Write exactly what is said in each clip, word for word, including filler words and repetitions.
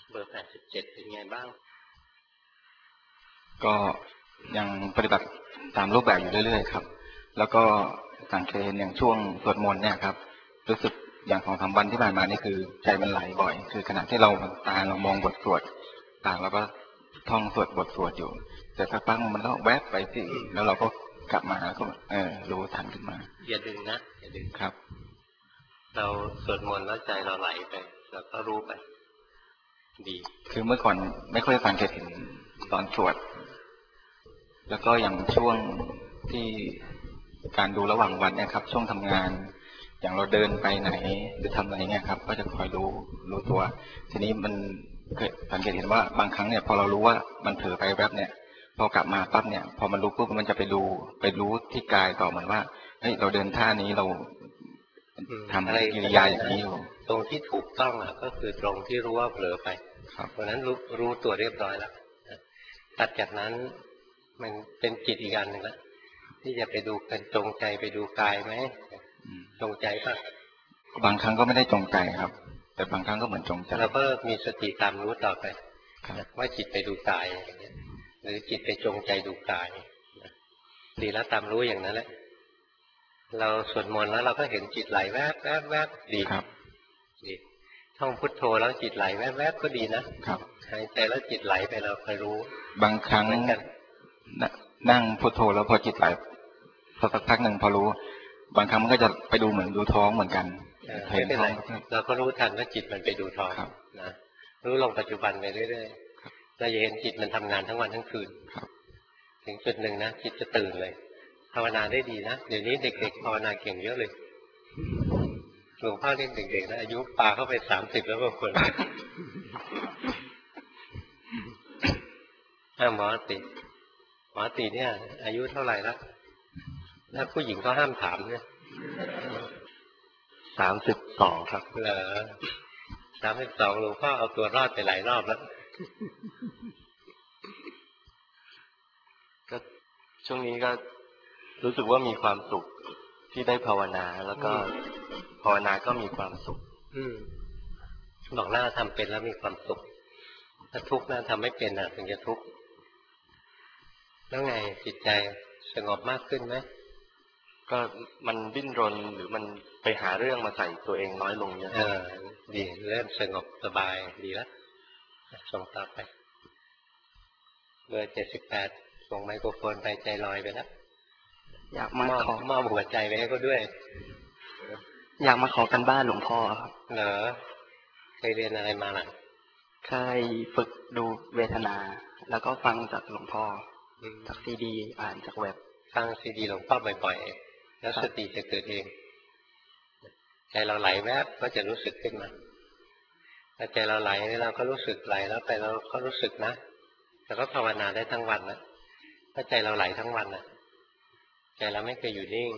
เบอร์แปดสิบเจ็ดเป็นไงบ้างก็ยังปฏิบัติตามรูปแบบอยู่เรื่อยๆครับแล้วก็สังเกตอย่างช่วงสวดมนต์เนี่ยครับรู้สึกอย่างของสามวันที่ผ่านมานี่คือใจมันไหลบ่อยคือขณะที่เราตาเรามองบทสวดต่างเราก็ท่องสวดบทสวดอยู่แต่สักพักมันก็แวบไปที่แล้วเราก็กลับมาแล้วก็เออรู้ทันขึ้นมาอย่าดึงนะอย่าดึงครับเราสวดมนต์แล้วใจเราไหลไปเราก็รู้ไปดีคือเมื่อก่อนไม่ค่อยสังเกตเห็นตอนสวดแล้วก็อย่างช่วงที่การดูระหว่างวันเนี่ยครับช่วงทำงานอย่างเราเดินไปไหนหรือทำอะไรเนี่ยครับก็จะคอยรู้รู้ตัวทีนี้มันเคยสังเกตเห็นว่าบางครั้งเนี่ยพอเรารู้ว่ามันเผลอไปแวบเนี่ยพอกลับมาปั๊บเนี่ยพอมันรู้ปุ๊บมันจะไปดูไปรู้ที่กายต่อเหมือนว่าเฮ้ยเราเดินท่านี้เราทำอะไรกิริยาอย่างนี้อยู่ตรงที่ถูกต้องอ่ะก็คือตรงที่รู้ว่าเผลอไปเพราะนั้นรู้รู้ตัวเรียบร้อยแล้วตัดจากนั้นมันเป็นจิตอีกอันหนึ่งละที่จะไปดูกันจงใจไปดูกายไหมจงใจป่ะบางครั้งก็ไม่ได้จงใจครับแต่บางครั้งก็เหมือนจงใจเราก็มีสติตามรู้ต่อไปว่าจิตไปดูกายหรือจิตไปจงใจดูกายดีแล้วตามรู้อย่างนั้นแหละเราสวดมนต์แล้วเราก็เห็นจิตไหลแวบแวบแวบดีครับดีท่องพุทโธแล้วจิตไหลแวบแวบก็ดีนะครับหายใจแล้วจิตไหลไปเราคอยรู้บางครั้งนั่งพุทโธแล้วพอจิตไหลพอสักพักหนึ่งพอรู้บางครั้งมันก็จะไปดูเหมือนดูท้องเหมือนกันไม่เป็นไรเราก็รู้ทันว่าจิตมันไปดูท้องนะรู้ลงปัจจุบันไปเรื่อยๆเราจะเห็นจิตมันทำงานทั้งวันทั้งคืนถึงจุดหนึ่งนะจิตจะตื่นเลยภาวนาได้ดีนะเดี๋ยวนี้เด็กๆภาวนาเก่งเยอะเลยหลวงพ่อเรียกเด็กๆนะอายุปาเข้าไปสามสิบแล้วบางคนถ้าหมอติหมอติเนี่ยอายุเท่าไหร่แล้วถ้าผู้หญิงก็ห้ามถามเนี่ยสามสิบสองครับเหรอสามสิบสองหลวงพ่อเอาตัวรอดไปหลายรอบแล้วก็ช่วงนี้ก็รู้สึกว่ามีความสุขที่ได้ภาวนาแล้วก็ภาวนาก็มีความสุขอืมบอกหน้าทำเป็นแล้วมีความสุขถ้าทุกข์นะทำไม่เป็นอ่ะถึงจะทุกข์แล้วไงจิตใจสงบมากขึ้นไหมก็มันดิ้นรนหรือมันไปหาเรื่องมาใส่ตัวเองน้อยลงเยอะเออดีเริ่มสงบสบายดีแล้วส่งต่อไปเบอร์เจ็ดสิบแปดส่งไมโครโฟนไปใจลอยไปแล้วอยากมาขอมอบหัวใจไปให้เขาด้วยอยากมาขอกันบ้านหลวงพ่อครับเหรอเคยเรียนอะไรมาล่ะเคยฝึกดูเวทนาแล้วก็ฟังจากหลวงพ่อจากซีดีอ่านจากเว็บฟังซีดีหลวงพ่อบ่อยๆแล้วสติจะเกิดเองใจเราไหลแวบก็จะรู้สึกขึ้นมาถ้าใจเราไหลเราก็รู้สึกไหลแล้วไปเราก็รู้สึกนะแต่ก็ภาวนาได้ทั้งวันนะถ้าใจเราไหลทั้งวันนะใจเราไม่เคยอยู่นิ่ง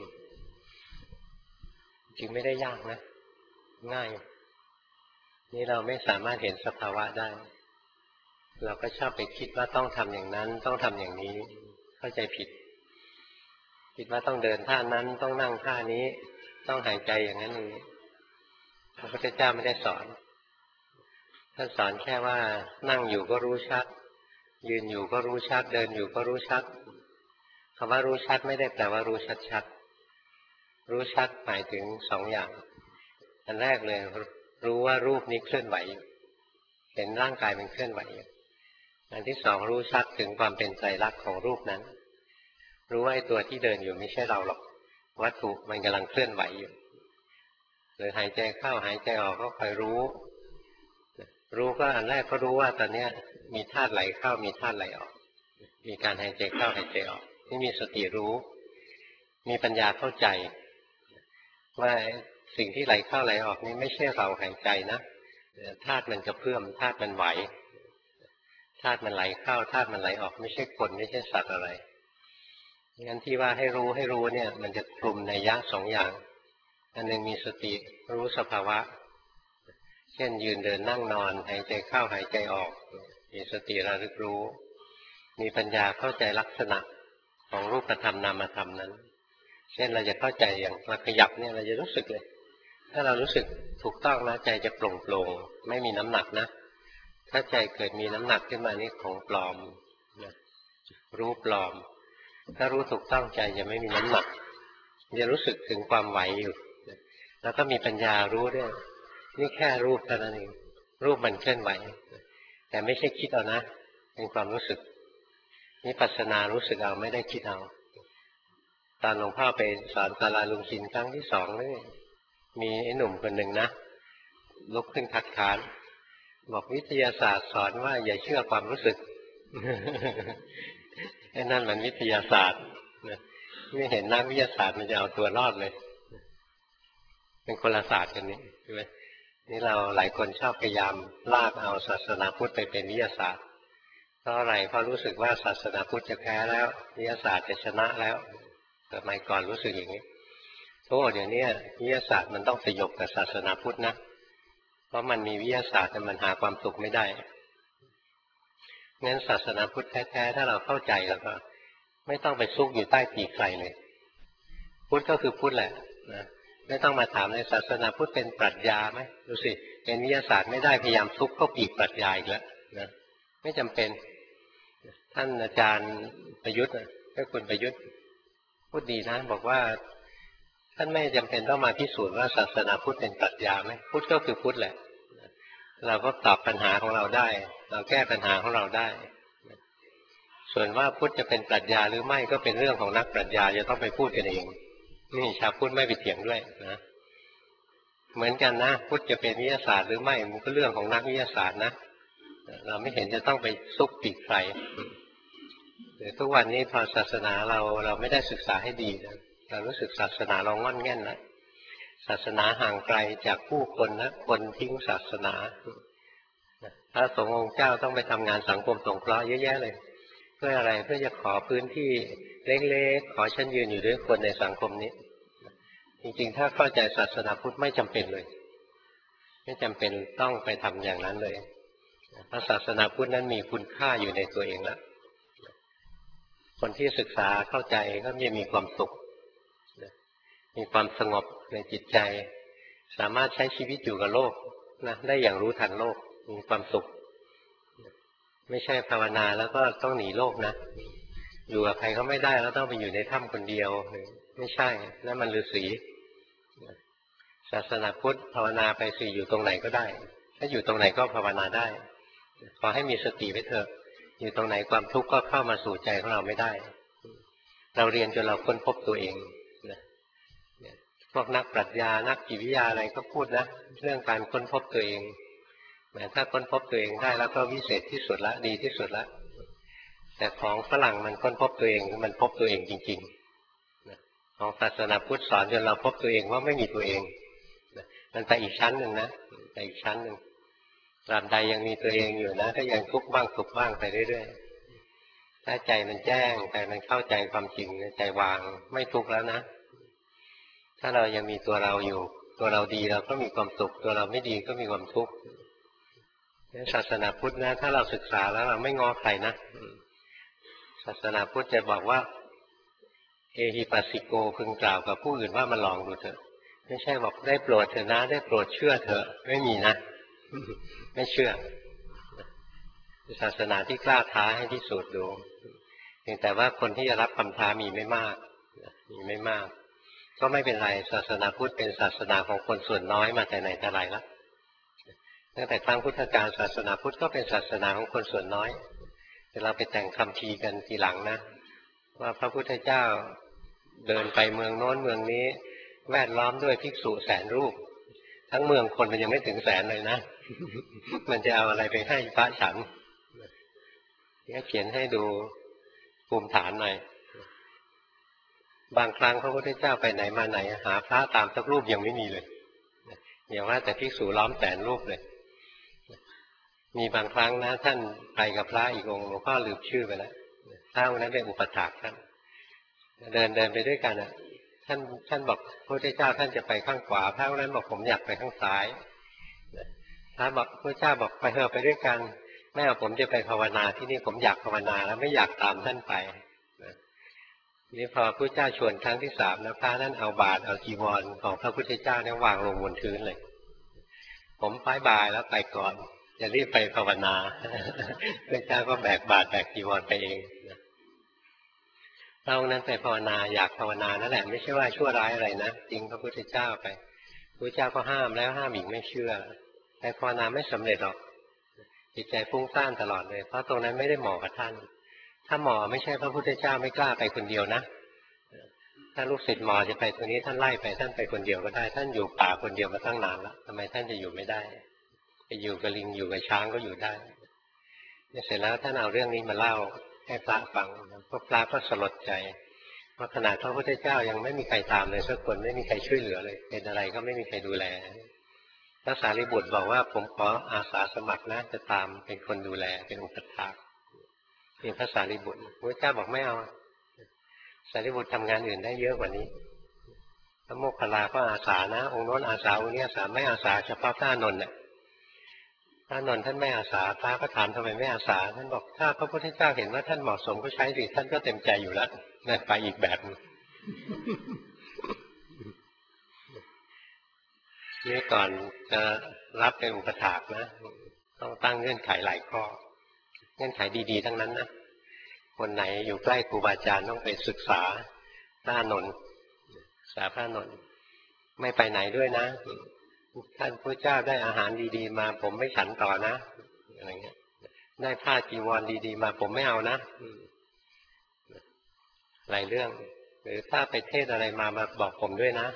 จริงไม่ได้ยากนะง่ายนี่เราไม่สามารถเห็นสภาวะได้เราก็ชอบไปคิดว่าต้องทำอย่างนั้นต้องทำอย่างนี้เข้าใจผิดคิดว่าต้องเดินท่านั้นต้องนั่งท่านี้ต้องหายใจอย่างนั้นอย่างนี้พระพุทธเจ้าไม่ได้สอนท่านสอนแค่ว่านั่งอยู่ก็รู้ชัดยืนอยู่ก็รู้ชัดเดินอยู่ก็รู้ชัดคำว่ารู้ชัดไม่ได้แปลว่ารู้ชัดชัดรู้ชัดหมายถึงสองอย่างอันแรกเลยรู้ว่ารูปนี้เคลื่อนไหวเห็นร่างกายมันเคลื่อนไหวอันที่สองรู้ชัดถึงความเป็นไตรลักษณ์ของรูปนั้นรู้ว่าไอ้ตัวที่เดินอยู่ไม่ใช่เราหรอกวัตถุมันกำลังเคลื่อนไหวอยู่หรือหายใจเข้าหายใจออกก็คอยรู้รู้ก็อันแรกก็รู้ว่าตอนนี้มีธาตุไหลเข้ามีธาตุไหลออกมีการหายใจเข้าหายใจออกนี่มีสติรู้มีปัญญาเข้าใจว่าสิ่งที่ไหลเข้าไหลออกนี่ไม่ใช่เราหายใจนะธาตุมันกระเพื่อมธาตุมันไหวธาตุมันไหลเข้าธาตุมันไหลออกไม่ใช่คนไม่ใช่สัตว์อะไรงั้นที่ว่าให้รู้ให้รู้เนี่ยมันจะกลุ่มในยะสองอย่างอันหนึ่งมีสติรู้สภาวะเช่นยืนเดินนั่งนอนหายใจเข้าหายใจออกมีสติระลึกรู้มีปัญญาเข้าใจลักษณะของรูปธรรมนามธรรมนั้นเช่นเราจะเข้าใจอย่างเราขยับเนี่ยเราจะรู้สึกเลยถ้าเรารู้สึกถูกต้องนะใจจะโปร่งโปร่งไม่มีน้ำหนักนะถ้าใจเกิดมีน้ำหนักขึ้นมานี่ของปลอมนะรู้ปลอมถ้ารู้ถูกต้องใจจะไม่มีน้ำหนักจะรู้สึกถึงความไหวอยู่แล้วก็มีปัญญารู้ด้วยนี่แค่รูปเท่านั้นเองรูปมันเคลื่อนไหวแต่ไม่ใช่คิดเอานะเป็นความรู้สึกนี่ปัสนารู้สึกเอาไม่ได้คิดเอาตอนหลวงพ่อไปสอนศาลาลุงชินครั้งที่สองนี่มีไอ้หนุ่มคนหนึ่งนะลุกขึ้นคัดค้านบอกวิทยาศาสตร์สอนว่าอย่าเชื่อความรู้สึก ไอ้นั่นมันวิทยาศาสตร์ไม่เห็นนักวิทยาศาสตร์มันจะเอาตัวรอดเลยเป็นคนละศาสตร์กันนี่ใช่ไหมนี่เราหลายคนชอบพยายามลากเอาศาสนาพุทธไปเป็นวิทยาศาสตร์เพราะอะไรเพราะรู้สึกว่าศาสนาพุทธจะแพ้แล้ววิทยาศาสตร์จะชนะแล้วสมัยก่อนรู้สึกอย่างนี้โทษเดี๋ยวนี้วิทยาศาสตร์มันต้องสยบกับศาสนาพุทธนะเพราะมันมีวิทยาศาสตร์แต่มันหาความสุขไม่ได้งั้นศาสนาพุทธแท้ๆถ้าเราเข้าใจแล้วก็ไม่ต้องไปซุกอยู่ใต้ปีกใครเลยพุทธก็คือพุทธแหละนะไม่ต้องมาถามในศาสนาพุทธเป็นปรัชญาไหมดูสิเป็นวิทยาศาสตร์ไม่ได้พยายามซุกเข้าปีกปรัชญาอีกแล้วนะไม่จำเป็นท่านอาจารย์ประยุทธ์ก็คุณประยุทธ์พูดดีนะบอกว่าท่านไม่จำเป็นต้องมาพิสูจน์ว่าศาสนาพุทธเป็นปรัชญาไหมพุทธก็คือพุทธแหละเราก็ตอบปัญหาของเราได้เราแก้ปัญหาของเราได้ส่วนว่าพุทธจะเป็นปรัชญาหรือไม่ก็เป็นเรื่องของนักปรัชญาจะต้องไปพูดกันเองนี่ชาวพุทธไม่ไปเถียงด้วยนะเหมือนกันนะพุทธจะเป็นวิทยาศาสตร์หรือไม่มันก็เรื่องของนักวิทยาศาสตร์นะเราไม่เห็นจะต้องไปซุกปีกใครแต่ทุกวันนี้พอศาสนาเราเราไม่ได้ศึกษาให้ดีนะเรารู้สึกศาสนาเรางอนแง่นแล้วศาสนาห่างไกลจากผู้คนนะคนทิ้งศาสนาพระสงฆ์องค์เจ้าต้องไปทำงานสังคมสงเคราะห์เยอะแยะเลยเพื่ออะไรเพื่อจะขอพื้นที่เล็กๆขอฉันยืนอยู่ด้วยคนในสังคมนี้จริงๆถ้าเข้าใจศาสนาพุทธไม่จำเป็นเลยไม่จำเป็นต้องไปทำอย่างนั้นเลยเพราะศาสนาพุทธนั้นมีคุณค่าอยู่ในตัวเองแล้วคนที่ศึกษาเข้าใจก็จะมีความสุขมีความสงบในจิตใจสามารถใช้ชีวิตอยู่กับโลกนะได้อย่างรู้ทันโลกมีความสุขไม่ใช่ภาวนาแล้วก็ต้องหนีโลกนะอยู่กับใครก็ไม่ได้แล้วต้องไปอยู่ในถ้ำคนเดียวไม่ใช่นั่นมันฤาษีศาสนาพุทธภาวนาไปสิอยู่ตรงไหนก็ได้ถ้าอยู่ตรงไหนก็ภาวนาได้ขอให้มีสติไว้เถอะอยู่ตรงไหนความทุกข์ก็เข้ามาสู่ใจของเราไม่ได้เราเรียนจนเราค้นพบตัวเองนะพวกนักปรัชญานักจิตวิทยาอะไรก็พูดนะเรื่องการค้นพบตัวเองแต่ถ้าค้นพบตัวเองได้แล้วก็วิเศษที่สุดละดีที่สุดละแต่ของฝรั่งมันค้นพบตัวเองมันพบตัวเองจริงๆของศาสนาพุทธสอนจนเราพบตัวเองว่าไม่มีตัวเองมันไปอีกชั้นหนึ่งนะไปอีกชั้นหนึ่งตราบใดยังมีตัวเองอยู่นะก็ยังทุกข์บ้างสุขบ้างไปเรื่อยๆถ้าใจมันแจ้งใจมันเข้าใจความจริงใจวางไม่ทุกข์แล้วนะถ้าเรายังมีตัวเราอยู่ตัวเราดีเราก็มีความสุขตัวเราไม่ดีก็มีความทุกข์ศาสนาพุทธนะถ้าเราศึกษาแล้วเราไม่ง้อใครนะศาสนาพุทธจะบอกว่าเอหิปัสสิโกพึงกล่าวกับผู้อื่นว่ามาลองดูเถอะไม่ใช่บอกได้โปรดเถอะนะได้โปรดเชื่อเถอะไม่มีนะไม่เชื่อศาสนาที่กล้าท้าให้พิสูจน์ดูเพียงแต่ว่าคนที่จะรับคำท้ามีไม่มากมีไม่มากก็ไม่เป็นไรศาสนาพุทธเป็นศาสนาของคนส่วนน้อยมาแต่ไหนแต่ไรแล้วตั้งแต่ครั้งพุทธกาลศาสนาพุทธก็เป็นศาสนาของคนส่วนน้อยแต่เราไปแต่งคัมภีร์กันทีหลังนะว่าพระพุทธเจ้าเดินไปเมืองโน้นเมืองนี้แวดล้อมด้วยภิกษุแสนรูปทั้งเมืองคนมันยังไม่ถึงแสนเลยนะมันจะเอาอะไรไปให้พระฉันนี่เขียนให้ดูภูมิฐานหน่อยบางครั้งพระพุทธเจ้าไปไหนมาไหนหาพระตามสักรูปยังไม่มีเลยอย่างว่าแต่ภิกษุล้อมแสนรูปเลยมีบางครั้งนะท่านไปกับพระอีกองค์หลวงพ่อลืมชื่อไปแล้วพระองค์นั้นเป็นอุปถากท่านเดินเดินไปด้วยกันอ่ะท่านท่านบอกพระพุทธเจ้าท่านจะไปข้างขวาพระองค์นั้นบอกผมอยากไปข้างซ้ายพระบอกพระพุทธเจ้าบอกไปเถอะไปด้วยกันแม่ผมจะไปภาวนาที่นี่ผมอยากภาวนาแล้วไม่อยากตามท่านไปนี่พอพระพุทธเจ้าชวนครั้งที่สามนะพระนั้นเอาบาตรเอาจีวรของพระพุทธเจ้าเนี่ยวางลงบนพื้นเลยผมป้ายบายแล้วไปก่อนจะรีบไปภาวนาพระเจ้าก็แบกบาตรแบกจีวรไปเองเรานั้นไปภาวนาอยากภาวนานั่นแหละไม่ใช่ว่าชั่วร้ายอะไรนะจริงพระพุทธเจ้าไปพระเจ้าก็ห้ามแล้วห้ามอีกไม่เชื่อแต่ภาวนาไม่สำเร็จหรอกจิตใจฟุ้งซ่านตลอดเลยเพราะตรงนั้นไม่ได้เหมาะกับท่านถ้าเหมาะไม่ใช่พระพุทธเจ้าไม่กล้าไปคนเดียวนะถ้าลูกศิษย์หมอจะไปตรงนี้ท่านไล่ไปท่านไปคนเดียวก็ได้ท่านอยู่ป่าคนเดียวมาตั้งนานแล้วทำไมท่านจะอยู่ไม่ได้ไปอยู่กับลิงอยู่กับช้างก็อยู่ได้เสร็จแล้วท่านเอาเรื่องนี้มาเล่าให้พระฟังพวกพระก็สลดใจเพราะขนาดพระพุทธเจ้ายังไม่มีใครตามเลยสักคนไม่มีใครช่วยเหลือเลยเป็นอะไรก็ไม่มีใครดูแลพระสารีบุตรบอกว่าผมขออาสาสมัครนะจะตามเป็นคนดูแลเป็นอุปถากเป็นพระสารีบุตรพระเจ้าบอกไม่เอาสารีบุตรทำงานอื่นได้เยอะกว่านี้พระโมคคัลลาก็อาสานะองค์โน้นอาสาองค์นี้อาสาไม่อาสาเฉพาะพระอานนท์เนี่ยพระอานนท์ท่านไม่อาสาพระก็ถามทำไมไม่อาสาท่านบอกถ้าพระพุทธเจ้าเห็นว่าท่านเหมาะสมก็ใช้สิท่านก็เต็มใจอยู่แล้วนั่นไปอีกแบบนี่ก่อนจะรับเป็นอุปถากนะต้องตั้งเงื่อนไขหลายข้อเงื่อนไขดีๆทั้งนั้นนะคนไหนอยู่ใกล้ครูบาอาจารย์ต้องไปศึกษาพระอานนท์ศึกษาพระอานนท์ไม่ไปไหนด้วยนะท่านพระเจ้าได้อาหารดีๆมาผมไม่ฉันต่อนะอะไรเงี้ยได้ผ้าจีวรดีๆมาผมไม่เอานะหลายเรื่องหรือถ้าไปเทศอะไรมามาบอกผมด้วยนะ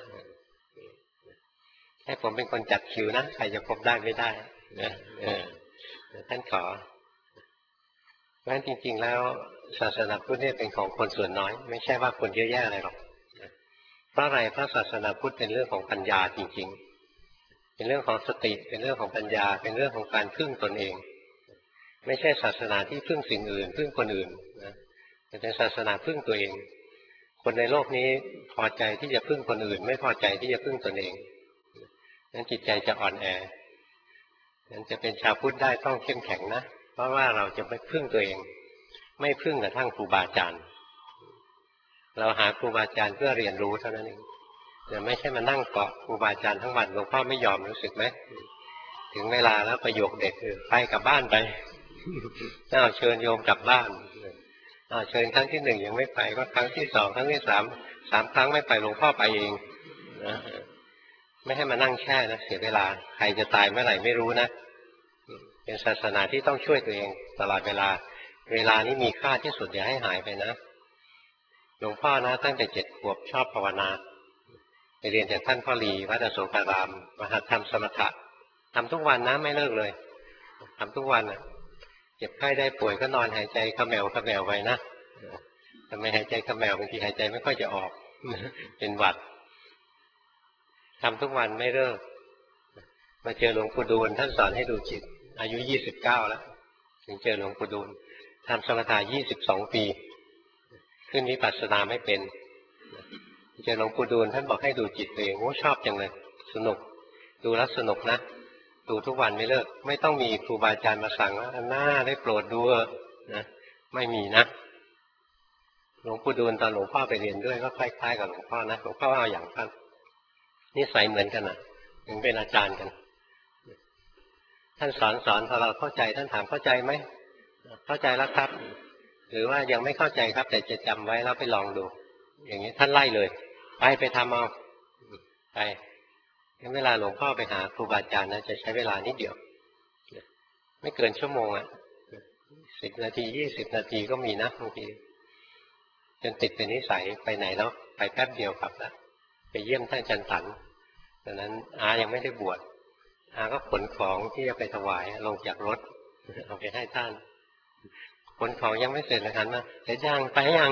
ให้ผมเป็นคนจัดคิวนะใครจะพบได้ไม่ได้นะท่านขอเพราะฉะนั้นจริงๆแล้วศาสนาพุทธเนี่ยเป็นของคนส่วนน้อยไม่ใช่ว่าคนเยอะแยะอะไรหรอกเพราะอะไรเพราะศาสนาพุทธเป็นเรื่องของปัญญาจริงๆเป็นเรื่องของสติเป็นเรื่องของปัญญาเป็นเรื่องของการพึ่งตนเองไม่ใช่ศาสนาที่พึ่งสิ่งอื่นพึ่งคนอื่นนะแต่เป็นศาสนาพึ่งตัวเองคนในโลกนี้พอใจที่จะพึ่งคนอื่นไม่พอใจที่จะพึ่งตนเองนั้นจิตใจจะอ่อนแอนั้นจะเป็นชาวพุทธได้ต้องเข้มแข็งนะเพราะว่าเราจะไม่พึ่งตัวเองไม่พึ่งกระทั่งครูบาอาจารย์เราหาครูบาอาจารย์เพื่อเรียนรู้เท่านั้นเองแต่ไม่ใช่มานั่งเกาะครูบาอาจารย์ทั้งวันหลวงพ่อไม่ยอมรู้สึกไหมถึงเวลาแล้วประโยคเด็ดคือไปกลับบ้านไปถ้าเชิญโยมกลับบ้านเชิญครั้งที่หนึ่งยังไม่ไปก็ครั้งที่สองครั้งที่สามสามครั้งไม่ไปหลวงพ่อไปเองนะไม่ให้มานั่งแช่นะเสียเวลาใครจะตายเมื่อไหร่ไม่รู้นะเป็นศาสนาที่ต้องช่วยตัวเองตลอดเวลาเวลานี้มีค่าที่สุดอย่าให้หายไปนะหลวงพ่อนะตั้งแต่เจ็ดขวบชอบภาวนาไปเรียนจากท่านพ่อหลีวัดอโศการามมหาธรรมสมถะทำทุกวันนะไม่เลิกเลยทำทุกวันอ่ะเจ็บไข้ได้ป่วยก็นอนหายใจขมแมวขมแมวไปนะทำไมหายใจขมแมวบางทีหายใจไม่ค่อยจะออกเป็นหวัดทำทุกวันไม่เลิกมาเจอหลวงปู่ดูลท่านสอนให้ดูจิตอายุยี่สิบเก้าแล้วถึงเจอหลวงปู่ดูลทำสมถะยี่สิบสองปีขึ้นวิปัสสนาไม่เป็นเจอหลวงปู่ดูลท่านบอกให้ดูจิตตัวเองโอ้ชอบจังเลยสนุกดูแล้วสนุกนะดูทุกวันไม่เลิกไม่ต้องมีครูบาอาจารย์มาสั่งว่าหน้าได้โปรดดูนะไม่มีนะหลวงปู่ดูลตอนหลวงพ่อไปเรียนด้วยก็คล้ายๆกับหลวงพ่อนะหลวงพ่อเอาอย่างท่านนิสัยเหมือนกันนะถึงเป็นอาจารย์กันท่านสอนสอนพอเราเข้าใจท่านถามเข้าใจไหมเข้าใจแล้วครับหรือว่ายังไม่เข้าใจครับแต่จะจำไว้แล้วไปลองดูอย่างนี้ท่านไล่เลยไปไปทำเอาไปเวลาหลวงพ่อไปหาครูบาอาจารย์นะจะใช้เวลานิดเดียวไม่เกินชั่วโมงอ่ะสิบนาทียี่สิบนาทีก็มีนะบางทีจนติดเป็นนิสัยไปไหนแล้วไปแป๊บเดียวกลับแล้วไปเยี่ยมท่านจันทันตอนนั้นอายังไม่ได้บวชอาก็ขนของที่จะไปถวายลงจากรถเอาไปให้ท่านขนของยังไม่เสร็จเลยครับนะเสร็จยังไปยัง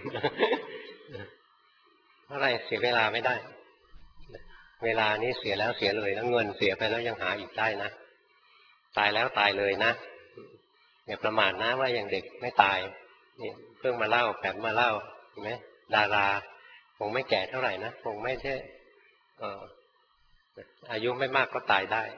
เท่าไรเสียเวลาไม่ได้เวลานี้เสียแล้วเสียเลยแล้วเงินเสียไปแล้วยังหาอีกได้นะตายแล้วตายเลยนะอย่าประมาทนะว่ายังเด็กไม่ตายนี่เพิ่งมาเล่าแบบมาเล่าเห็นไหมดาราคงไม่แก่เท่าไหร่นะคงไม่ใช่อายุไม่มากก็ตายได้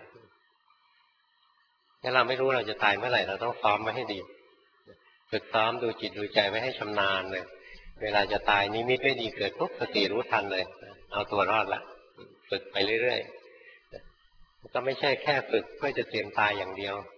ถ้าเราไม่รู้เราจะตายเมื่อไหร่เราต้องซ้อมไว้ให้ดีฝึกซ้อมดูจิตดูใจไว้ให้ชำนาญเลยเวลาจะตายนิมิตไม่ดีเกิดปุ๊บสติรู้ทันเลยเอาตัวรอดละฝึกไปเรื่อยๆก็ไม่ใช่แค่ฝึกเพื่อจะเตรียมตายอย่างเดียว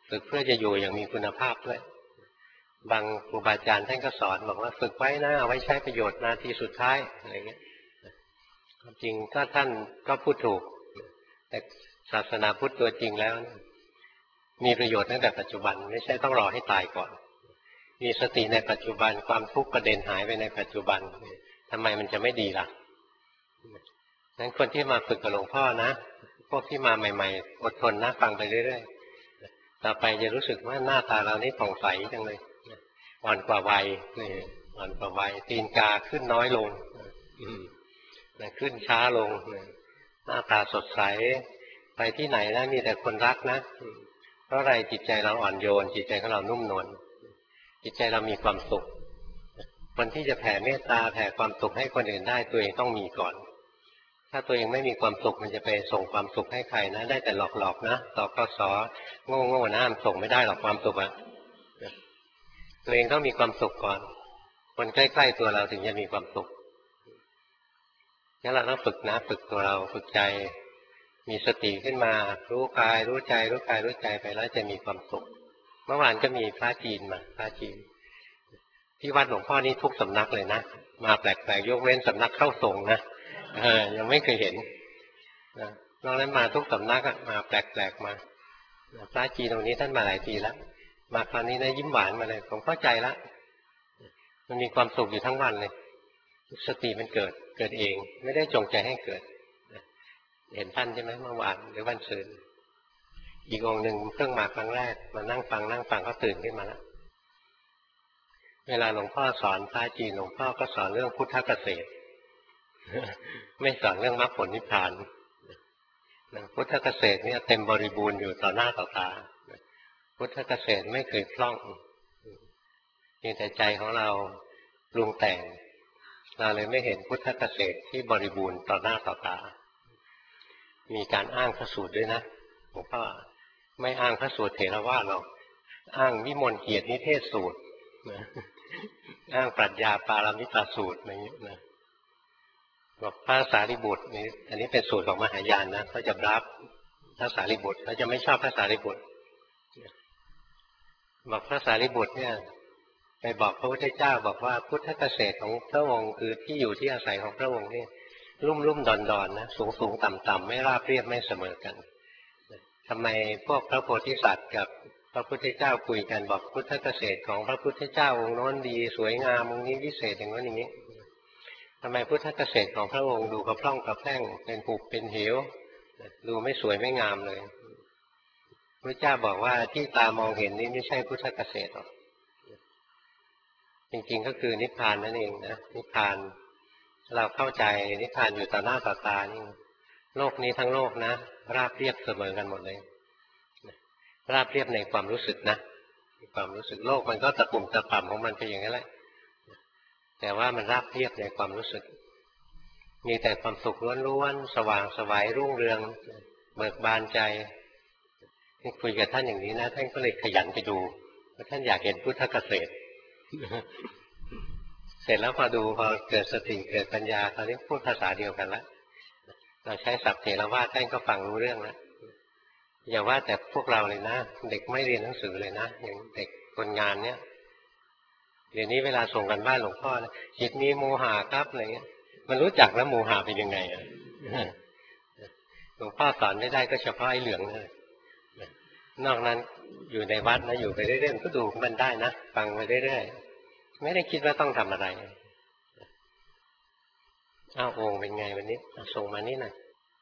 ฝึกเพื่อจะอยู่อย่างมีคุณภาพด้วยบางครูบาอาจารย์ท่านก็สอนบอกว่าฝึกไว้นะเอาไว้ใช้ประโยชน์นาทีสุดท้ายอะไรเงี้ยจริงก็ท่านก็พูดถูกแต่ศาสนาพุทธตัวจริงแล้วมีประโยชน์ตั้งแต่ปัจจุบันไม่ใช่ต้องรอให้ตายก่อนมีสติในปัจจุบันความทุกข์กระเด็นหายไปในปัจจุบันทำไมมันจะไม่ดีล่ะนั้นคนที่มาฝึกกับหลวงพ่อนะพวกที่มาใหม่ๆอดทนนะฟังไปเรื่อยๆต่อไปจะรู้สึกว่าหน้าตาเรานี่ผ่องใสจังเลยอ่อนกว่าวัยนี่อ่อนกว่าวัยตีนกาขึ้นน้อยลงขึ้นช้าลงหน้าตาสดใสไปที่ไหนนะมีแต่คนรักนะเพราะอะไรจิตใจเราอ่อนโยนจิตใจของเรานุ่มนวลจิตใจเรามีความสุขคนที่จะแผ่เมตตาแผ่ความสุขให้คนอื่นได้ตัวเองต้องมีก่อนถ้าตัวเองไม่มีความสุขมันจะไปส่งความสุขให้ใครนะได้แต่หลอกๆนะต่อข้อสอโง่ๆนะมันส่งไม่ได้หรอกความสุขอะตัวเองต้องมีความสุขก่อนคนใกล้ๆตัวเราถึงจะมีความสุขงั้นเราต้องฝึกนะฝึกตัวเราฝึกใจมีสติขึ้นมารู้กายรู้ใจรู้กายรู้ใจไปแล้วจะมีความสุขเมื่อวานก็มีพระจีนมาพระจีนที่วัดหลวงพ่อนี่ทุกสำนักเลยนะมาแปลกๆยกเว้นสำนักเข้าทรงนะเออยังไม่เคยเห็นนะนอกนั้นมาทุกสำนักอะมาแปลกๆมาพระจีนตรงนี้ท่านมาหลายปีแล้วมาคราวนี้นะยิ้มหวานมาเลยผมเข้าใจแล้วมันมีความสุขอยู่ทั้งวันเลยสติมันเกิดเกิดเองไม่ได้จงใจให้เกิดเห็นท่านใช่ไหมเมื่อวานหรือวันศุกร์อีกองค์หนึ่งเพิ่งมาครั้งแรกมานั่งฟังนั่งฟังก็ตื่นขึ้นมาแล้วเวลาหลวงพ่อสอนพระจีนหลวงพ่อก็สอนเรื่องพุทธเกษตรไม่สอนเรื่องมรรคผลนิพพานพุทธเกษตรเนี่ยเต็มบริบูรณ์อยู่ต่อหน้าต่อตาพุทธเกษตรไม่เคยพร่องเพียงแต่ใจของเราปรุงแต่งเราเลยไม่เห็นพุทธเกษตรที่บริบูรณ์ต่อหน้าต่อตามีการอ้างพระสูตรด้วยนะหลวงพ่อไม่อ้างพระสูตรเถรวาทหรอกอ้างวิมลเกียรตินิเทศสูตรอ้างปรัชญาปารามิตาสูตรอะไรอย่างนี้นะบอกพระสารีบุตรนี่อันนี้เป็นสูตรของมหายานนะเขาจะรับพระสารีบุตรเขาจะไม่ชอบพระสารีบุตรบอกพระสารีบุตรเนี่ยไปบอกพระพุทธเจ้าบอกว่าพุทธเกษตรของพระองค์คือที่อยู่ที่อาศัยของพระองค์นี่ลุ่มลุ่มดอนดอนนะสูงสูงต่ำต่ำไม่ราบเรียบไม่เสมอกันทำไมพวกพระโพธิสัตว์กับพระพุทธเจ้าคุยกันบอกพุทธเกษตรของพระพุทธเจ้าองค์โน้นดีสวยงามองค์นี้วิเศษอย่างนั้นอย่างนี้ทำไมพุทธเกษตรของพระองค์ดูกระพร่องกระแพร่งเป็นปุบเป็นเหวดูไม่สวยไม่งามเลยพระเจ้าบอกว่าที่ตามองเห็นนี้ไม่ใช่พุทธเกษตรหรอกจริงๆก็คือนิพพานนั่นเองนะนิพพานเราเข้าใจนิพพานอยู่ต่อหน้าต่อตานี่โลกนี้ทั้งโลกนะราบเรียบเสมอกันหมดเลยราบเรียบในความรู้สึกนะความรู้สึกโลกมันก็ตะปุ่มตะป่ำของมันไปอย่างนั้นแหละแต่ว่ามันราบเรียบในความรู้สึกมีแต่ความสุขล้วนๆสว่างไสวรุ่งเรืองเบิกบานใจที่คุยกับท่านอย่างนี้นะท่านก็เลยขยันไปดูเพราะท่านอยากเห็นพุทธเกษตรเสร็จแล้วพอดูพอเกิดสติเกิดปัญญาเขาเรียกพูดภาษาเดียวกันแล้วเราใช้ศัพท์เถรวาทท่านก็ฟังรู้เรื่องแล้วอย่าว่าแต่พวกเราเลยนะเด็กไม่เรียนหนังสือเลยนะอย่างเด็กคนงานเนี้ยเดี๋ยวนี้เวลาส่งกันบ้านหลวงพ่อนะจิตมีโมหะครับอะไรเงี้ยมันรู้จักแล้วโมหะเป็นยังไงอ่ะหลวงพ่อสอนไม่ได้ก็เฉพาะไอ้เหลืองเลยนอกนั้นอยู่ในวัดนะอยู่ไปเรื่อยๆก็ดูมันได้นะฟังไปเรื่อยๆไม่ได้คิดว่าต้องทำอะไรอ้าวองค์เป็นไงวันนี้ส่งมานี่หน่อย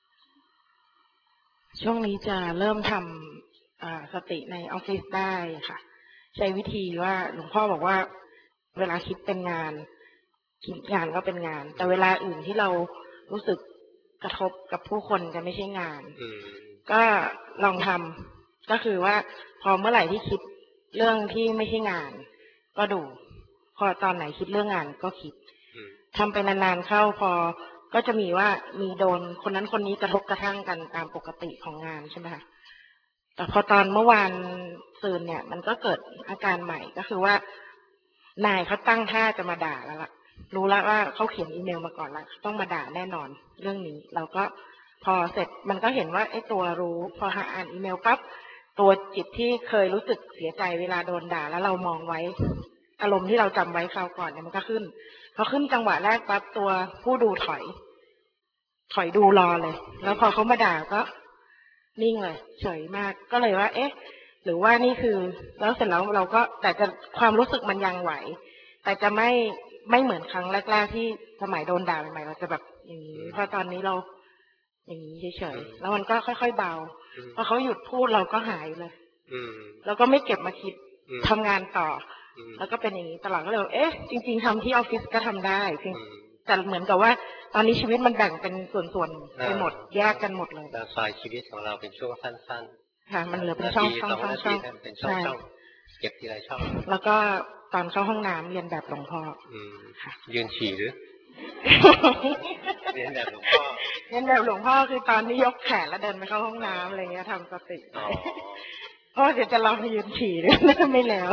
ช่วงนี้จะเริ่มทำสติในออฟฟิศได้ค่ะใช้วิธีว่าหลวงพ่อบอกว่าเวลาคิดเป็นงานคิดงานก็เป็นงานแต่เวลาอื่นที่เรารู้สึกกระทบกับผู้คนจะไม่ใช่งานก็ลองทำก็คือว่าพอเมื่อไหร่ที่คิดเรื่องที่ไม่ใช่งานก็ดูพอตอนไหนคิดเรื่องงานก็คิดทำไปนานๆเข้าพอก็จะมีว่ามีโดนคนนั้นคนนี้กระทบกระทั่งกันตามปกติของงานใช่ไหมคะแต่พอตอนเมื่อวานซืนเนี่ยมันก็เกิดอาการใหม่ก็คือว่านายเขาตั้งท่าจะมาด่าแล้วล่ะรู้แล้วว่าเขาเขียนอีเมลมาก่อนแล้วต้องมาด่าแน่นอนเรื่องนี้เราก็พอเสร็จมันก็เห็นว่าไอ้ตัวรู้พอหาอ่านอีเมลปั๊บตัวจิตที่เคยรู้สึกเสียใจเวลาโดนด่าแล้วเรามองไว้ อารมณ์ที่เราจำไว้คราวก่อนเนี่ยมันก็ขึ้นพอขึ้นจังหวะแรกปั๊บตัวผู้ดูถอย ถอยดูรอเลย แล้วพอเขามาด่าก็นิ่งเลยเฉยมากก็เลยว่า เอ๊ะ หรือว่านี่คือแล้วเสร็จแล้วเราก็แต่จะความรู้สึกมันยังไหว แต่จะไม่ไม่เหมือนครั้งแรกๆที่สมัยโดนด่าใหม่ๆเราจะแบบอย่างนี้เพราะตอนนี้เรา อย่างนี้เฉยๆแล้วมันก็ค่อยๆเบาพอเขาหยุดพูดเราก็หายเลยแล้วก็ไม่เก็บมาคิดทำงานต่อแล้วก็เป็นอย่างนี้ตลอดก็เลยเอ๊ะจริงๆทำที่ออฟฟิศก็ทำได้แต่เหมือนกับว่าตอนนี้ชีวิตมันแบ่งเป็นส่วนๆไปหมดแยกกันหมดเลยเราซอยชีวิตของเราเป็นช่วงสั้นๆค่ะมันเหลือเป็นช่องช่องช่องช่องเป็นช่องๆเก็บทีละช่องแล้วก็ตอนเข้าห้องน้ำเรียนแบบหลวงพ่อยืนฉี่หรือเรียนแบบหลวงพ่อเรียนแบบหลวงพ่อคือตอนที่ยกแขนแล้วเดินไปเข้าห้องน้ำอะไรเงี้ยทำสติเพราะเดี๋ยวจะลองยืนฉี่ด้วยไม่แล้ว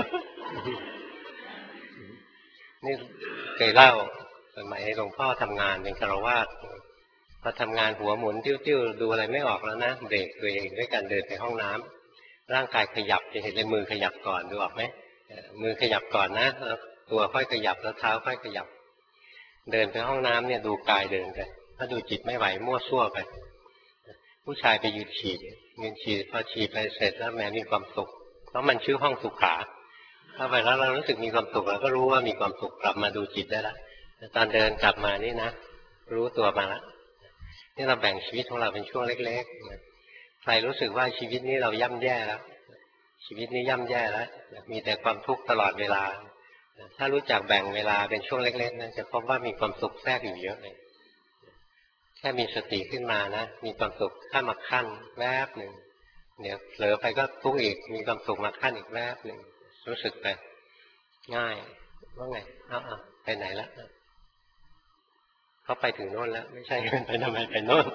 นี่เคยเล่าสมัยหลวงพ่อทำงานเป็นฆราวาสพอทำงานหัวหมุนติ้วๆดูอะไรไม่ออกแล้วนะเบรกตัวเองด้วยการเดินไปห้องน้ำร่างกายขยับจะเห็นเลยมือขยับก่อนดูออกไหมมือขยับก่อนนะแล้วตัวค่อยขยับแล้วเท้าค่อยขยับเดินไปห้องน้ำเนี่ยดูกายเดินไปถ้าดูจิตไม่ไหวมั่วซั่วไปผู้ชายไปยืนฉี่ยืนฉี่พอฉี่ไปเสร็จแล้วแม้มีความสุขเพราะมันชื่อห้องสุขาเข้าไปแล้วเรารู้สึกมีความสุขเราก็รู้ว่ามีความสุขกลับมาดูจิตได้แล้วตอนเดินกลับมานี่นะรู้ตัวมาแล้วนี่เราแบ่งชีวิตของเราเป็นช่วงเล็กๆใครรู้สึกว่าชีวิตนี้เราย่ำแย่แล้วชีวิตนี้ย่ำแย่แล้วมีแต่ความทุกข์ตลอดเวลาถ้ารู้จักแบ่งเวลาเป็นช่วงเล็กๆนะจะพบว่ามีความสุขแทรกอยู่เยอะเลยแค่มีสติขึ้นมานะมีความสุขข้ามมาขั้นแวบหนึ่งเดี๋ยวเผลอไปก็ทุกข์อีกมีความสุขมาขั้นอีกแวบหนึ่งรู้สึกไปง่ายว่าไงอ้าวไปไหนแล้วเขาไปถึงโน่นแล้วไม่ใช่ไปทำไมไปโน่น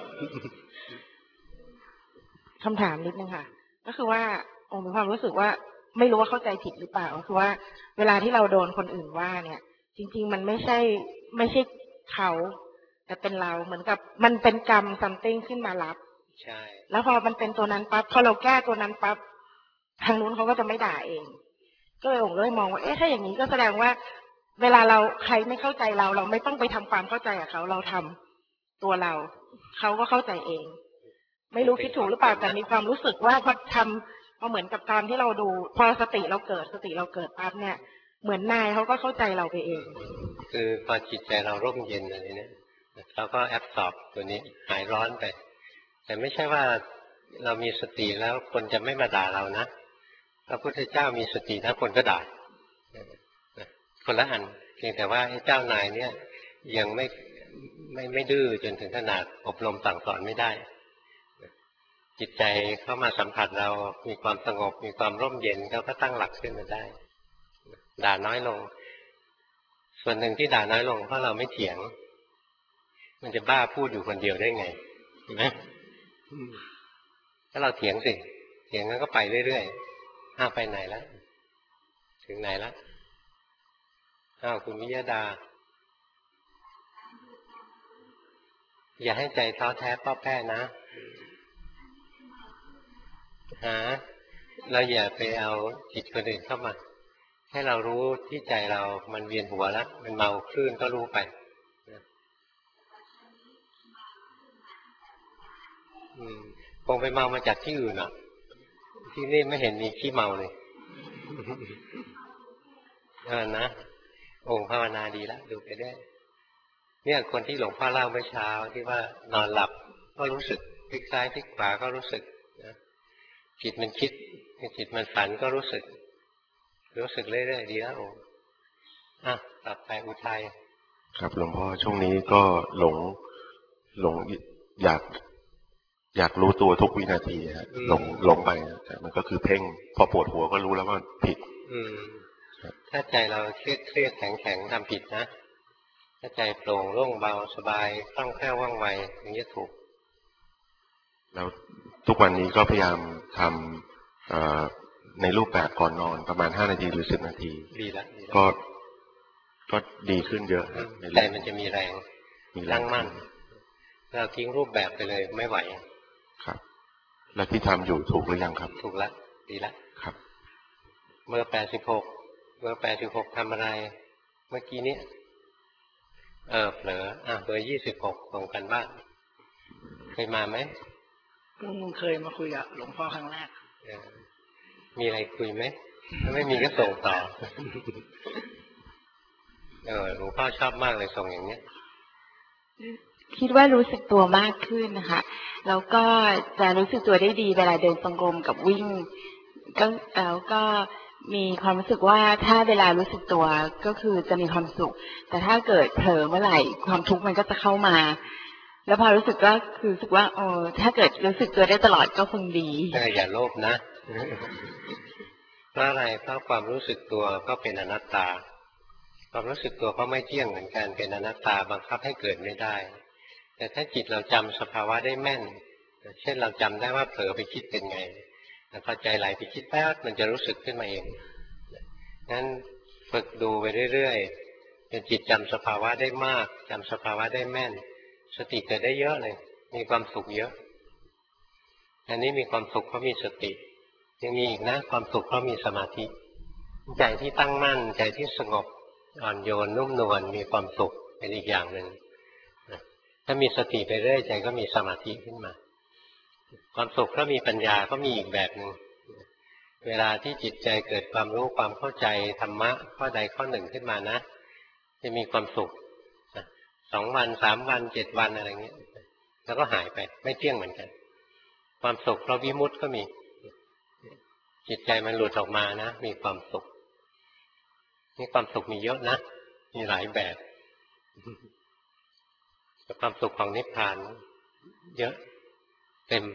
คำถามนิดนึงค่ะก็คือว่าองค์มีความรู้สึกว่าไม่รู้ว่าเข้าใจผิดหรือเปล่าคือว่าเวลาที่เราโดนคนอื่นว่าเนี่ยจริงๆมันไม่ใช่ไม่ใช่เขาแต่เป็นเราเหมือนกับมันเป็นกรรม something ขึ้นมารับใช่แล้วพอมันเป็นตัวนั้นปั๊บพอเราแก้ตัวนั้นปั๊บทางนู้นเขาก็จะไม่ด่าเองก็เลยองค์เลยมองว่าเอ๊ะถ้าอย่างนี้ก็แสดงว่าเวลาเราใครไม่เข้าใจเราเราไม่ต้องไปทำความเข้าใจกับเขาเราทำตัวเราเขาก็เข้าใจเองไม่รู้คิดถูกหรือเปล่าแต่มีความรู้สึกว่าพอทำพอเหมือนกับตอนที่เราดูพอสติเราเกิดสติเราเกิดปั๊บเนี่ยเหมือนนายเขาก็เข้าใจเราไปเองคือพอจิตใจเราร่มเย็นอะไรเนี่ยเราก็แอบสอบตัวนี้หายร้อนไปแต่ไม่ใช่ว่าเรามีสติแล้วคนจะไม่มาด่าเรานะพระพุทธเจ้ามีสติแล้วคนก็ด่าคนละอันเพียงแต่ว่าไอ้เจ้านายเนี่ยยังไม่ไม่ไม่ดื้อจนถึงขนาดอบรมสั่งสอนไม่ได้จิตใจเข้ามาสัมผัสเรามีความสงบมีความร่มเย็นเขาก็ตั้งหลักขึ้นมาได้ด่าน้อยลงส่วนหนึ่งที่ด่าน้อยลงเพราะเราไม่เถียงมันจะบ้าพูดอยู่คนเดียวได้ไงเห็นไหมถ้าเราเถียงสิเถียงงั้นก็ไปเรื่อยๆอ้าวไปไหนแล้วถึงไหนแล้วอ้าวคุณวิยดาอย่าให้ใจท้อแท้ป้อแป้นะหาเราอย่าไปเอาจิตคนอื่นเข้ามาให้เรารู้ที่ใจเรามันเวียนหัวแล้วมันเมาคลื่นก็รู้ไปอืมคงไปเมามาจากที่อื่นอ่ะที่นี่ไม่เห็นมีขี้เมาเลยเออนะองค์ภาวนาดีแล้วดูไปได้เนี่ยคนที่หลวงพ่อเล่าเมื่อเช้าที่ว่านอนหลับก็รู้สึกพลิกซ้ายพลิกขวาก็รู้สึกนะจิตมันคิดจิตมันฝันก็รู้สึกรู้สึกเรื่อยๆดีแล้วองค์อ่ะต่อไปอุทัยครับหลวงพ่อช่วงนี้ก็หลงหลงอยากอยากรู้ตัวทุกวินาทีฮะหลงหลงไปแต่มันก็คือเพ่งพอปวดหัวก็รู้แล้วว่าผิดอืมถ้าใจเราเครียดเครียดแข็งแข็งทำผิดนะถ้าใจโปร่งโล่งเบาสบายคล่องแคล่วว่องไวอย่างนี้ถูกแล้วทุกวันนี้ก็พยายามทำในรูปแบบก่อนนอนประมาณห้านาทีหรือสิบนาทีดีละก็ก็ดีขึ้นเยอะใจมันจะมีแรงมีตั้งมั่นเราทิ้งรูปแบบไปเลยไม่ไหวครับแล้วที่ทำอยู่ถูกหรือยังครับถูกแล้วดีละครับเบอร์แปดสิบหกเบอร์แปดสิบหกทำอะไร เมื่อกี้นี้เออเผลออ่ะเบอร์ยี่สิบหกส่งกันบ้านเคยมาไหมเพิ่งเคยมาคุยกับหลวงพ่อครั้งแรกเออมีอะไรคุยไหมถ้าไม่มีก็ส่งต่อเออหลวงพ่อชอบมากเลยส่งอย่างเนี้ยคิดว่ารู้สึกตัวมากขึ้นนะคะแล้วก็จะรู้สึกตัวได้ดีเวลาเดินจงกรมกับวิ่งก็แล้วก็มีความรู้สึกว่าถ้าเวลารู้สึกตัวก็คือจะมีความสุขแต่ถ้าเกิดเผลอเมื่อไหร่ความทุกข์มันก็จะเข้ามาแล้วพอรู้สึกก็คือรู้สึกว่าเออถ้าเกิดรู้สึกตัวได้ตลอดก็คงดีแต่อย่าโลภนะเพราะอะไรเพราะความรู้สึกตัวก็เป็นอนัตตาความรู้สึกตัวก็ไม่เที่ยงเหมือนกันเป็นอนัตตาบังคับให้เกิดไม่ได้แต่ถ้าจิตเราจำสภาวะได้แม่นเช่นเราจำได้ว่าเผลอไปคิดเป็นไงแต่พอใจไหลไปคิดแป๊บมันจะรู้สึกขึ้นมาเองงั้นฝึกดูไปเรื่อยๆจนจิตจำสภาวะได้มากจำสภาวะได้แม่นสติเกิดได้เยอะเลยมีความสุขเยอะอันนี้มีความสุขเพราะมีสติยังมีอีกนะความสุขเพราะมีสมาธิใจที่ตั้งมั่นใจที่สงบอ่อนโยนนุ่มนวลมีความสุขเป็นอีกอย่างหนึ่งถ้ามีสติไปเรื่อยใจก็มีสมาธิขึ้นมาความสุขเพราะมีปัญญาก็มีอีกแบบหนึ่งเวลาที่จิตใจเกิดความรู้ความเข้าใจธรรมะข้อใดข้อหนึ่งขึ้นมานะจะมีความสุขสองวันสามวันเจ็ดวันอะไรเงี้ยแล้วก็หายไปไม่เที่ยงเหมือนกันความสุขเพราะวิมุตติก็มีจิตใจมันหลุดออกมานะมีความสุขนี่ความสุขมีเยอะนะมีหลายแบบแต่ความสุขของนิพพานเยอะเต็ม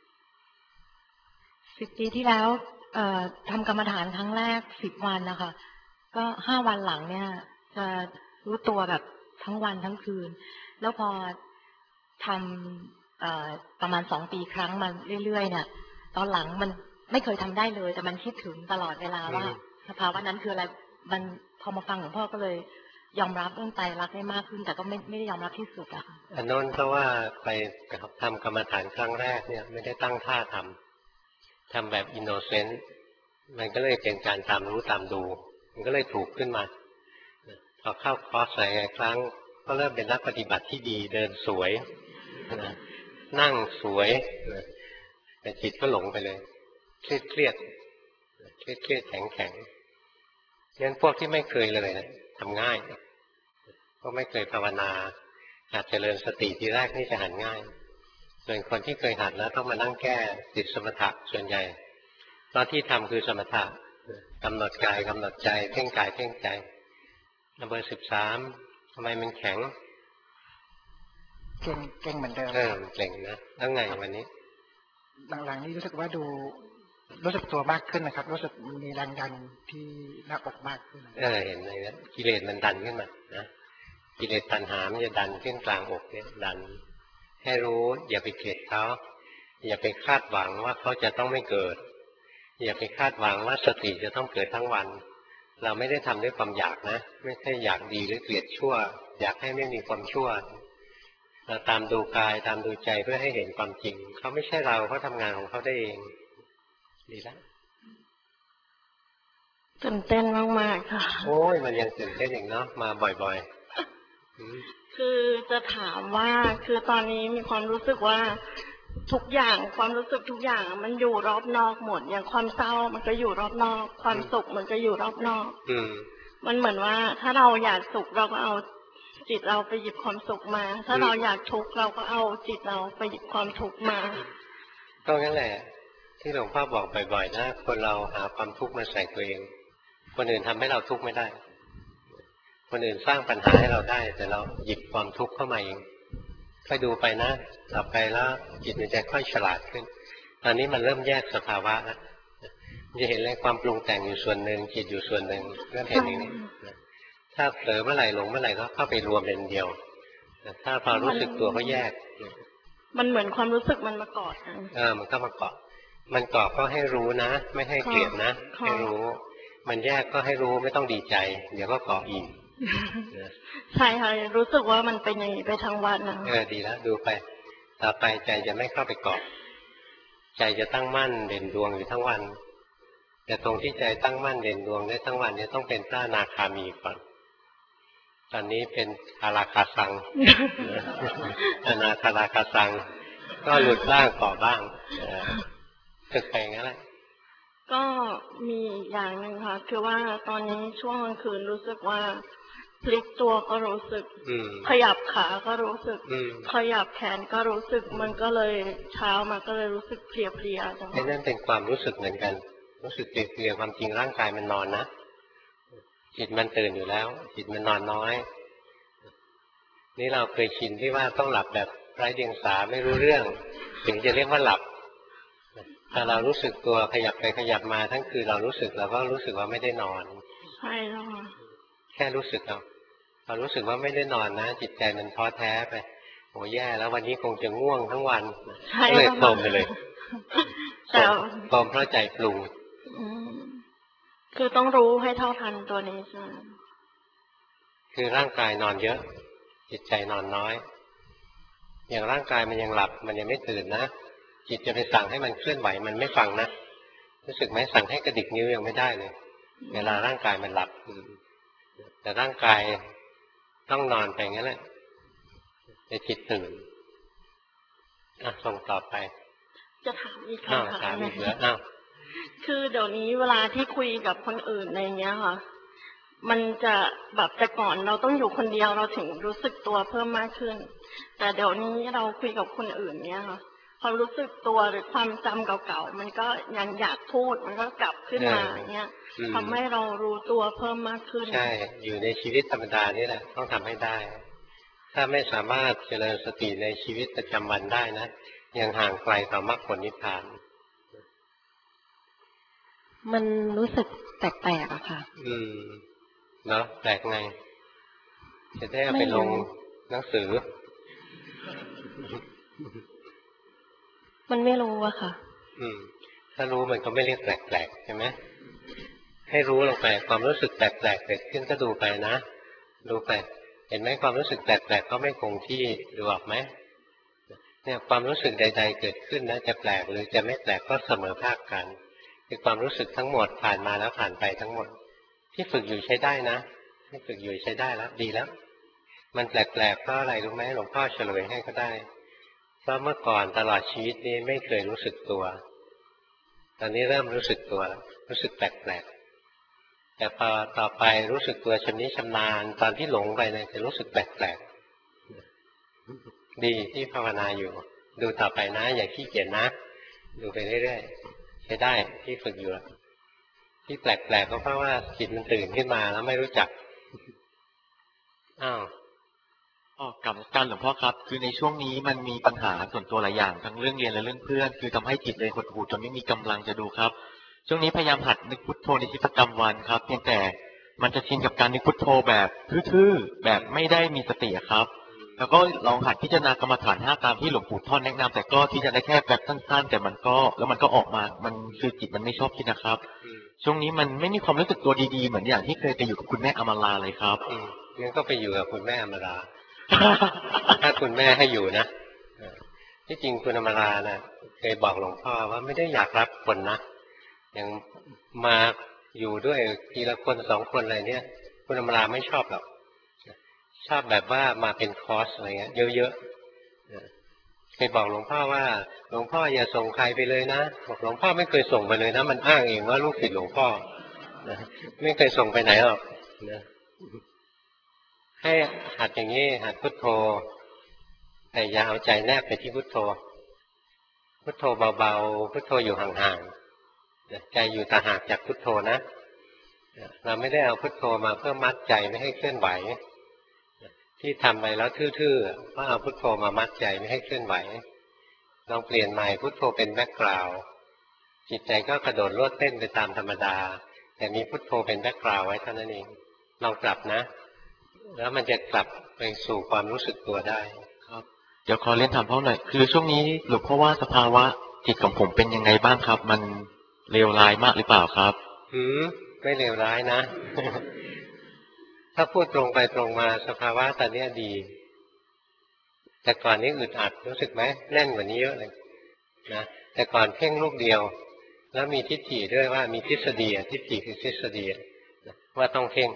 สิบปีที่แล้วเอ่อทำกรรมฐานครั้งแรกสิบวันนะคะก็ห้าวันหลังเนี่ยจะรู้ตัวแบบทั้งวันทั้งคืนแล้วพอทำเอ่อประมาณสองปีครั้งมาเรื่อยๆเนี่ยตอนหลังมันไม่เคยทำได้เลยแต่มันคิดถึงตลอดเวลาว่าสภาวะนั้นคืออะไรมันพอมาฟังหลวงพ่อก็เลยยอมรับเรื่องไตรลักษณ์ได้มากขึ้นแต่ก็ไม่ไม่ได้ยอมรับที่สุดอะค่ะอันนั้นเพราะว่าไปทำกรรมฐานครั้งแรกเนี่ยไม่ได้ตั้งท่าทำทำแบบอินโนเซนต์มันก็เลยเป็นการตามรู้ตามดูมันก็เลยถูกขึ้นมาพอเข้าคอร์สหลายครั้งก็เริ่มเป็นนักปฏิบัติที่ดีเดินสวยนั่งสวยแต่จิตก็หลงไปเลยเครียดเครียดเครียดเครียดแข็งแข็งงั้นพวกที่ไม่เคยเลยนะทำง่ายก็ไม่เคยภาวนาหัดเจริญสติทีแรกนี่จะหัดง่ายส่วนคนที่เคยหัดแล้วต้องมานั่งแก้ติดสมถะส่วนใหญ่ตอนที่ทำคือสมถะกำหนดกายกำหนดใจเพ่งกายเพ่งใจเบอร์สิบสามทำไมมันแข็งเก่งเก่งเหมือนเดิมเออเก่งนะแล้วไงวันนี้หลังๆนี้รู้สึกว่าดูรู้สึกตัวมากขึ้นนะครับรู้สึกมีแรงดันที่หน้าอกมากขึ้นเออเห็นเลยนะกิเลสมันดันขึ้นมานะกิเลสตัณหามันจะดันขึ้นกลางอกเนี่ยดันให้รู้อย่าไปเกลียดเขาอย่าไปคาดหวังว่าเขาจะต้องไม่เกิดอย่าไปคาดหวังว่าสติจะต้องเกิดทั้งวันเราไม่ได้ทำด้วยความอยากนะไม่ใช่อยากดีหรือเกลียดชั่วอยากให้ไม่มีความชั่วเราตามดูกายตามดูใจเพื่อให้เห็นความจริงเขาไม่ใช่เราเขาทำงานของเขาได้เองดีแล้วตื่นเต้นมากๆค่ะโอ้ยมันยังตื่นเต้นอย่างเนาะมาบ่อยๆคือจะถามว่าคือตอนนี้มีความรู้สึกว่าทุกอย่างความรู้สึกทุกอย่างมันอยู่รอบนอกหมดอย่างความเศร้ามันก็อยู่รอบนอกความสุขมันก็อยู่รอบนอกมันเหมือนว่าถ้าเราอยากสุขเราก็เอาจิตเราไปหยิบความสุขมาถ้าเราอยากทุกข์เราก็เอาจิตเราไปหยิบความทุกข์มาก็งั้นแหละที่หลวงพ่อบอกบ่อยๆนะคนเราหาความทุกข์มาใส่ตัวเองคนอื่นทำให้เราทุกข์ไม่ได้คนอื่นสร้างปัญหาให้เราได้แต่เราหยิบความทุกข์เข้ามาเองค่อยดูไปนะต่อไปแล้วจิตมันจะค่อยฉลาดขึ้นตอนนี้มันเริ่มแยกสภาวะแล้วจะเห็นเลยความปรุงแต่งอยู่ส่วนหนึ่งจิตอยู่ส่วนหนึ่งเริ่มเห็นอย่างนี้ถ้าเผลอเมื่อไหร่หลงเมื่อไหร่ก็เข้าไปรวมเป็นเดียวถ้าพอรู้สึกตัวก็แยกมันเหมือนความรู้สึกมันมาเกาะเออมันก็มาเกาะมันเกาะก็ให้รู้นะไม่ให้เกลียดนะให้รู้มันแยกก็ให้รู้ไม่ต้องดีใจเดี๋ยวก็เกาะอีกใช่ค่ะรู้สึกว่ามันเป็นอย่างนี้ไปทั้งวันนะเออดีแล้วดูไปต่อไปใจจะไม่เข้าไปเกาะใจจะตั้งมั่นเด่นดวงอยู่ทั้งวันแต่ตรงที่ใจตั้งมั่นเด่นดวงได้ทั้งวันนี้ต้องเป็นพระอนาคามีก่อนตอนนี้เป็นอาราคาซัง อนาคาราคาซังก็หลุดบ้างก่อบ้างฝึกไปงั้นแหละก็มีอย่างหนึ่งค่ะคือว่าตอนนี้ช่วงกลางคืนรู้สึกว่าพลิกตัวก็รู้สึกขยับขาก็รู้สึกขยับแขนก็รู้สึกมันก็เลยเช้ามาก็เลยรู้สึกเพลียๆจังไอ้นั่นเป็นความรู้สึกเหมือนกันรู้สึกเพลียๆความจริงร่างกายมันนอนนะจิตมันตื่นอยู่แล้วจิตมันนอนน้อยนี่เราเคยชินที่ว่าต้องหลับแบบไร้เดียงสาไม่รู้เรื่องถึงจะเรียกว่าหลับถ้าเรารู้สึกตัวขยับไปขยับมาทั้งคืนเรารู้สึกเราก็รู้สึกว่าไม่ได้นอนใช่แล้วแค่รู้สึกเอาพอรู้สึกว่าไม่ได้นอนนะจิตใจมันท้อแท้ไปโอ้แย่แล้ววันนี้คงจะง่วงทั้งวันก็เลยโทมไปเลยโทมเพราะใจปรุงคือต้องรู้ให้เท่าทันตัวนี้ใช่ไหมคือร่างกายนอนเยอะจิตใจนอนน้อยอย่างร่างกายมันยังหลับมันยังไม่ตื่นนะจิตจะไปสั่งให้มันเคลื่อนไหวมันไม่ฟังนะรู้สึกไหมสั่งให้กระดิกนิ้วยังไม่ได้เลยเวลาร่างกายมันหลับแต่ร่างกายต้องนอนไปงั้นแหละแต่จิตตื่นอ่ะส่งต่อไปจะถามอีกครั้งค่ะถามอีกแล้วอ้าวคือเดี๋ยวนี้เวลาที่คุยกับคนอื่นในเงี้ยค่ะมันจะแบบแต่ก่อนเราต้องอยู่คนเดียวเราถึงรู้สึกตัวเพิ่มมากขึ้นแต่เดี๋ยวนี้เราคุยกับคนอื่นเนี้ยค่ะความรู้สึกตัวหรือความจำเก่าๆมันก็ยังอยากพูดมันก็กลับขึ้นมาอย่างเงี้ยทำให้เรารู้ตัวเพิ่มมากขึ้นใช่อยู่ในชีวิตธรรมดานี่แหละต้องทำให้ได้ถ้าไม่สามารถเจริญสติในชีวิตประจำวันได้นะยังห่างไกลต่อมรรคผลนิพพานมันรู้สึกแปลกๆอะค่ะอืมเนาะแปลกไงจะได้เอาไปลงหนังสือมันไม่รู้อะค่ะอืมถ้ารู้มันก็ไม่เรียกแปลกๆใช่ไหมให้รู้ลงไปความรู้สึกแปลกๆเกิดขึ้นก็ดูไปนะดูไปเห็นไหมความรู้สึกแปลกๆก็ไม่คงที่ดูออกไหมเนี่ยความรู้สึกใดๆเกิดขึ้นนะจะแปลกหรือจะไม่แปลกก็เสมอภาคกันคือความรู้สึกทั้งหมดผ่านมาแล้วผ่านไปทั้งหมดที่ฝึกอยู่ใช้ได้นะที่ฝึกอยู่ใช้ได้แล้วดีแล้วมันแปลกๆเพราะอะไรรู้ไหมหลวงพ่อเฉลยให้ก็ได้เพราะเมื่อก่อนตลอดชีวิตนี้ไม่เคยรู้สึกตัวตอนนี้เริ่มรู้สึกตัวรู้สึกแปลกๆแต่พอต่อไปรู้สึกตัวชำนิชำนาญตอนที่หลงไปเนี่ยจะรู้สึกแปลกๆดีที่ภาวนาอยู่ดูต่อไปนะอย่าขี้เกียจนะดูไปเรื่อยๆใช้ได้ที่ฝึกอยู่ที่แปลกๆก็เพราะว่าจิตมันตื่นขึ้นมาแล้วไม่รู้จักอ้าวอ๋อกับการหลวงพ่อครับคือในช่วงนี้มันมีปัญหาส่วนตัวหลายอย่างทั้งเรื่องเรียนและเรื่องเพื่อนคือทำให้จิตเลยหดหู่จนไม่มีกำลังจะดูครับช่วงนี้พยายามหัดนึกพุทโธในชีวิตประจำวันครับเพียงแต่มันจะชินกับการนึกพุทโธแบบทื่อๆแบบไม่ได้มีสติครับแล้วก็ลองหัดพิจารณากรรมฐานห้าตามที่หลวงปู่ท่านแนะนำแต่ก็ที่จะได้แค่แบบสั้นๆแต่มันก็แล้วมันก็ออกมามันคือจิตมันไม่ชอบคิดนะครับช่วงนี้มันไม่มีความรู้สึกตัวดีๆเหมือนอย่างที่เคยไปอยู่กับคุณแม่อมราเลยครับงั้นก็ไปอยู่กับคุณแม่อมราถ้าคุณแม่ให้อยู่นะที่จริงคุณอมรานะเคยบอกหลวงพ่อว่าไม่ได้อยากรับคนนะอย่างมาอยู่ด้วยทีละคนสองคนอะไรเนี่ยคุณอมราไม่ชอบหรอกชอบแบบว่ามาเป็นคอร์สอะไรเงี้ยเยอะๆเคยบอกหลวงพ่อว่าหลวงพ่ออย่าส่งใครไปเลยนะบอกหลวงพ่อไม่เคยส่งไปเลยนะมันอ้างเองว่าลูกศิษย์หลวงพ่อนะไม่เคยส่งไปไหนหรอกนะให้หัดอย่างนี้หัดพุทโธแต่อย่าเอาใจแนบไปที่พุทโธพุทโธเบาๆพุทโธอยู่ห่างๆใจอยู่ต่างหากจากพุทโธนะเราไม่ได้เอาพุทโธมาเพื่อมัดใจไม่ให้เคลื่อนไหวที่ทำไปแล้วทื่อๆเพราะเอาพุทโธมามัดใจไม่ให้เคลื่อนไหวลองเปลี่ยนใหม่พุทโธเป็นแบ็คกราวด์จิตใจก็กระโดดโลดเต้นไปตามธรรมดาแต่มีพุทโธเป็นแบ็คกราวด์ไว้เท่านั้นเองลองปรับนะแล้วมันจะกลับไปสู่ความรู้สึกตัวได้ครับเดี๋ยวขอเรียนถามพ่อหน่อยคือช่วงนี้หลวงพ่อว่าสภาวะจิตของผมเป็นยังไงบ้างครับมันเลวร้ายมากหรือเปล่าครับหืมไม่เลวร้ายนะ ถ้าพูดตรงไปตรงมาสภาวะตอนนี้ดีแต่ก่อนนี้อึดอัดรู้สึกไหมแน่นกว่านี้เยอะเลยนะแต่ก่อนเพ่งลูกเดียวแล้วมีทิฏฐิด้วยว่ามีทฤษฎีทิฏฐิคือทฤษฎีว่าต้องเพ่ง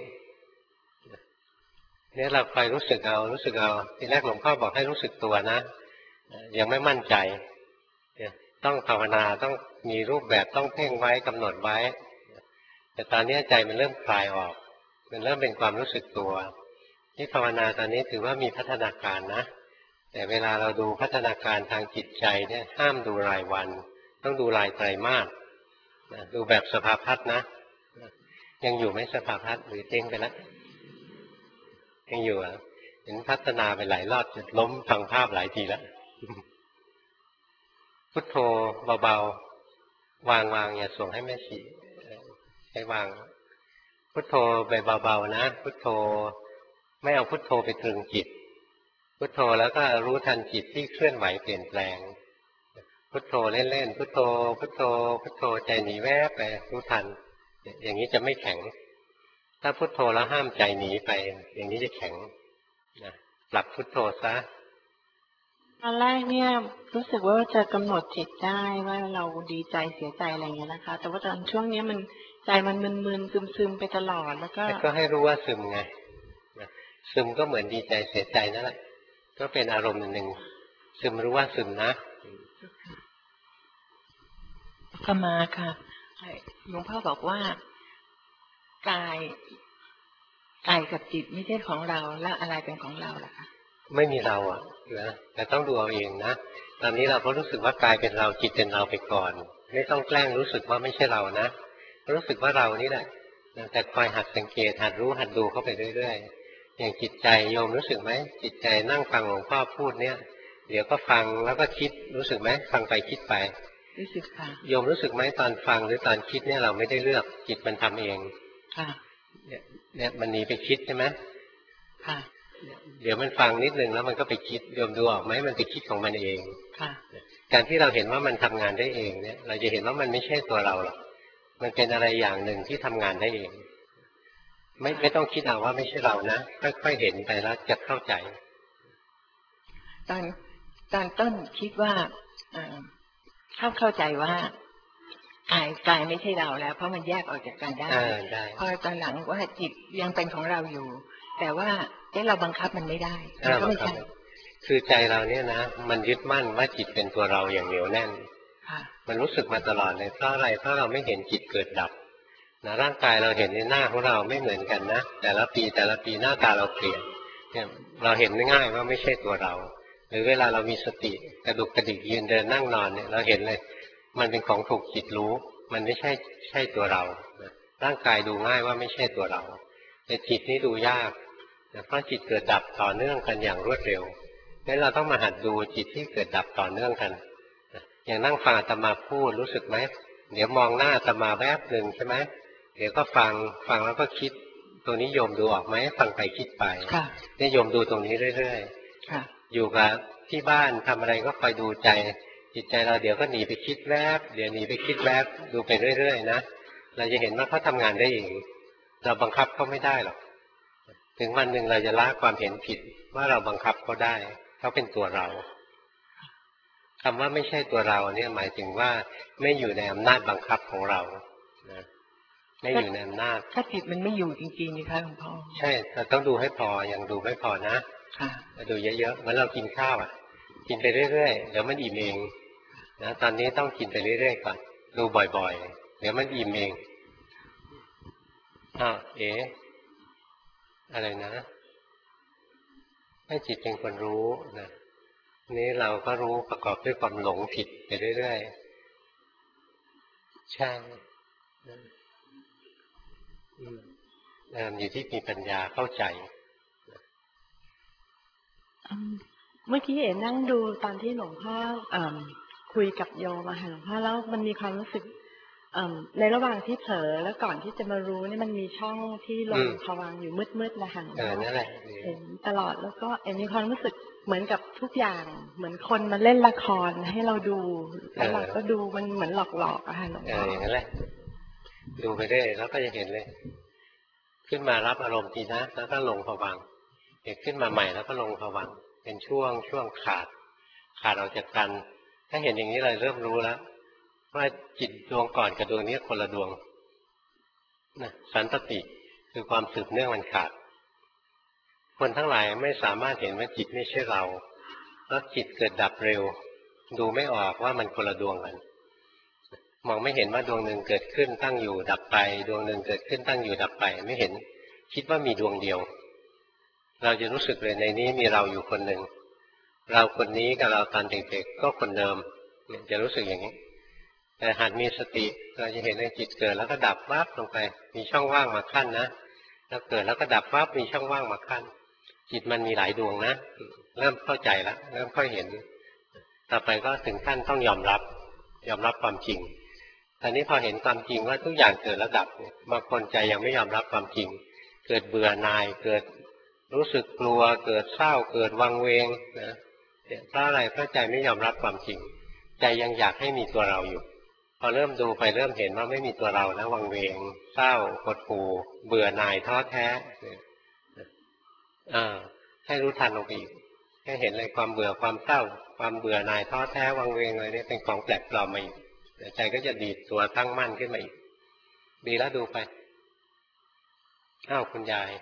เนี่ยเราคอยรู้สึกเอารู้สึกเอาทีแรกหลวงพ่อบอกให้รู้สึกตัวนะยังไม่มั่นใจต้องภาวนาต้องมีรูปแบบต้องเพ่งไว้กำหนดไว้แต่ตอนนี้ใจมันเริ่มคลายออกมันเริ่มเป็นความรู้สึกตัวที่ภาวนาตอนนี้ถือว่ามีพัฒนาการนะแต่เวลาเราดูพัฒนาการทางจิตใจเนี่ยห้ามดูรายวันต้องดูรายไตรมาสดูแบบสภาพัฒน์นะยังอยู่ไหมสภาพัฒน์หรือเจ๊งไปแล้วยังอยู่อ่ะเห็นพัฒนาไปหลายรอบจนล้มฟังภาพหลายทีแล้วพุทโธเบาๆวางวางอย่าส่งให้แม่ชีให้วางพุทโธไปเบาๆนะพุทโธไม่เอาพุทโธไปตรึงจิตพุทโธแล้วก็รู้ทันจิตที่เคลื่อนไหวเปลี่ยนแปลงพุทโธเล่นๆพุทโธพุทโธพุทโธใจหนีแวบไปรู้ทันอย่างนี้จะไม่แข็งถ้าพุทโธแล้วห้ามใจหนีไปอย่างนี้จะแข็งนะปรับพุทโธซะตอนแรกเนี่ยรู้สึกว่าจะกำหนดจิตได้ว่าเราดีใจเสียใจอะไรอย่างเงี้ยนะคะแต่ว่าตอนช่วงนี้มันใจมันมึนๆซึมๆไปตลอดแล้วก็ก็ให้รู้ว่าซึมไงซึมก็เหมือนดีใจเสียใจนั่นแหละก็เป็นอารมณ์หนึ่งซึมรู้ว่าซึมนะก็มาค่ะหลวงพ่อบอกว่ากายกายกับจิตไม่ใช่ของเราแล้วอะไรเป็นของเราล่ะคะไม่มีเราอ่ะนะแต่ต้องดูเอาเองนะตอนนี้เราก็รู้สึกว่ากายเป็นเราจิตเป็นเราไปก่อนไม่ต้องแกล้งรู้สึกว่าไม่ใช่เรานะรู้สึกว่าเรานี่แหละแต่คอยหัดสังเกตหัดรู้หัดดูเข้าไปเรื่อยๆอย่างจิตใจโยมรู้สึกไหมจิตใจนั่งฟังหลวงพ่อพูดเนี่ยเดี๋ยวก็ฟังแล้วก็คิดรู้สึกไหมฟังไปคิดไปรู้สึกค่ะโยมรู้สึกไหมตอนฟังหรือตอนคิดเนี่ยเราไม่ได้เลือกจิตมันทำเองค่ะเนี่ยเนี่ยมันหนีไปคิดใช่ไหมค่ะเดี๋ยวมันฟังนิดนึงแล้วมันก็ไปคิดโยมดูออกไหมมันไปคิดของมันเองค่ะการที่เราเห็นว่ามันทำงานได้เองเนี่ยเราจะเห็นว่ามันไม่ใช่ตัวเราหรอกมันเป็นอะไรอย่างหนึ่งที่ทำงานได้เองไม่ไม่ต้องคิดเอาว่าไม่ใช่เรานะค่อยๆเห็นไปแล้วจะเข้าใจตอนตอนต้นคิดว่าเข้าเข้าใจว่ากายกายไม่ใช่เราแล้วเพราะมันแยกออกจากกันได้พอตอนหลังว่าจิตยังเป็นของเราอยู่แต่ว่าเอ๊ะเราบังคับมันไม่ได้ก็ไม่ใช่คือใจเราเนี่ยนะมันยึดมั่นว่าจิตเป็นตัวเราอย่างเหนียวแน่นมันรู้สึกมาตลอดเลยเพราะอะไรเพราะเราไม่เห็นจิตเกิดดับนะร่างกายเราเห็นในหน้าของเราไม่เหมือนกันนะแต่ละปีแต่ละปีหน้าตาเราเปลี่ยนเนี่ยเราเห็นง่ายว่าไม่ใช่ตัวเราหรือเวลาเรามีสติกระดุกกระดิกยืนเดินนั่งนอนเนี่ยเราเห็นเลยมันเป็นของถูกจิตรู้มันไม่ใช่ใช่ตัวเราร่างกายดูง่ายว่าไม่ใช่ตัวเราแต่จิตนี่ดูยากเพราะจิตเกิดดับต่อเนื่องกันอย่างรวดเร็วงั้นเราต้องมาหัดดูจิตที่เกิดดับต่อเนื่องกันอย่างนั่งฟังอาตมาพูดรู้สึกไหมเดี๋ยวมองหน้าอาตมาแวบหนึ่งใช่ไหมเดี๋ยวก็ฟังฟังแล้วก็คิดตัวนี้โยมดูออกไหมฟังไปคิดไปนี่โยมดูตรงนี้เรื่อยๆอยู่กับที่บ้านทำอะไรก็คอยดูใจจิตใจเราเดี๋ยวก็หนีไปคิดแวบเดี๋ยวหนีไปคิดแวบดูไปเรื่อยๆนะเราจะเห็นว่าเขาทำงานได้เองเราบังคับเขาไม่ได้หรอกถึงวันหนึ่งเราจะละความเห็นผิดว่าเราบังคับเขาได้เขาเป็นตัวเราคำว่าไม่ใช่ตัวเราเนี่ยหมายถึงว่าไม่อยู่ในอำนาจบังคับของเรานะไม่อยู่ในอำนาจถ้าจิตมันไม่อยู่จริงๆนี่ค่ะหลวงพ่อใช่แต่ต้องดูให้พอยังดูไม่พอนะดูเยอะๆเหมือนเรากินข้าวอ่ะกินไปเรื่อยๆเดี๋ยวมันอิ่มเองนะตอนนี้ต้องกินไปเรื่อยๆก่อนดูบ่อยๆเดี๋ยวมันอิ่มเองอ้าวเอ๋อะไรนะให้จิตเป็นคนรู้นะนี้เราก็รู้ประกอบด้วยความหลงผิดไปเรื่อยๆใช่อยู่ที่มีปัญญาเข้าใจเมื่อกี้เอ๋นั่งดูตอนที่หลวงพ่อคุยกับโยมอะค่ะหลวงพ่อแล้วมันมีความรู้สึกในระหว่างที่เผลอแล้วก่อนที่จะมารู้นี่มันมีช่องที่ลงภวังค์อยู่มืดๆนะคะเห็นตลอดแล้วก็เอ๋มีความรู้สึกเหมือนกับทุกอย่างเหมือนคนมาเล่นละครให้เราดูแล้วเราก็ดูมันเหมือนหลอกๆอะค่ะหลวงพ่ออย่างนั้นแหละดูไปได้แล้วก็จะเห็นเลยขึ้นมารับอารมณ์ทีนะแล้วก็ลงภวังค์เห็นขึ้นมาใหม่แล้วก็ลงภวังค์เป็นช่วงช่วงขาดขาดออกจากกันถ้าเห็นอย่างนี้เราเริ่มรู้แล้วว่าจิตดวงก่อนกับดวงนี้คนละดวงนะสันตติคือความสืบเนื่องมันขาดคนทั้งหลายไม่สามารถเห็นว่าจิตไม่ใช่เราแล้วจิตเกิดดับเร็วดูไม่ออกว่ามันคนละดวงกันมองไม่เห็นว่าดวงหนึ่งเกิดขึ้นตั้งอยู่ดับไปดวงหนึ่งเกิดขึ้นตั้งอยู่ดับไปไม่เห็นคิดว่ามีดวงเดียวเราจะรู้สึกเลยในนี้มีเราอยู่คนหนึ่งเราคนนี้กับเราตอนเด็กๆก็คนเดิมจะรู้สึกอย่างนี้แต่หากมีสติเราจะเห็นในจิตเกิดแล้วก็ดับวับลงไปมีช่องว่างมาขั้นนะแล้วเกิดแล้วก็ดับวับมีช่องว่างมาขั้นจิตมันมีหลายดวงนะเริ่มเข้าใจแล้วเริ่มค่อยเห็นต่อไปก็ถึงขั้นต้องยอมรับยอมรับความจริงตอนนี้พอเห็นความจริงว่าทุกอย่างเกิดแล้วดับบางคนใจยังไม่ยอมรับความจริงเกิดเบื่อหน่ายเกิดรู้สึกกลัวเกิดเศร้าเกิดวังเวงนะเพราะอะไรเพราะใจไม่ยอมรับความจริงใจยังอยากให้มีตัวเราอยู่พอเริ่มดูไปเริ่มเห็นว่าไม่มีตัวเรานะวังเวงเศร้าหดหู่เบื่อหน่ายท้อแท้อ่าให้รู้ทันลงไปอีกให้เห็นเลยความเบื่อความเศร้าความเบื่อหน่ายท้อแท้วังเวงอะไรนี่เป็นของแปลกปลอมมาอีกใจก็จะดีดตัวตั้งมั่นขึ้นมาอีกดีแล้วดูไปอ้าวคุณยาย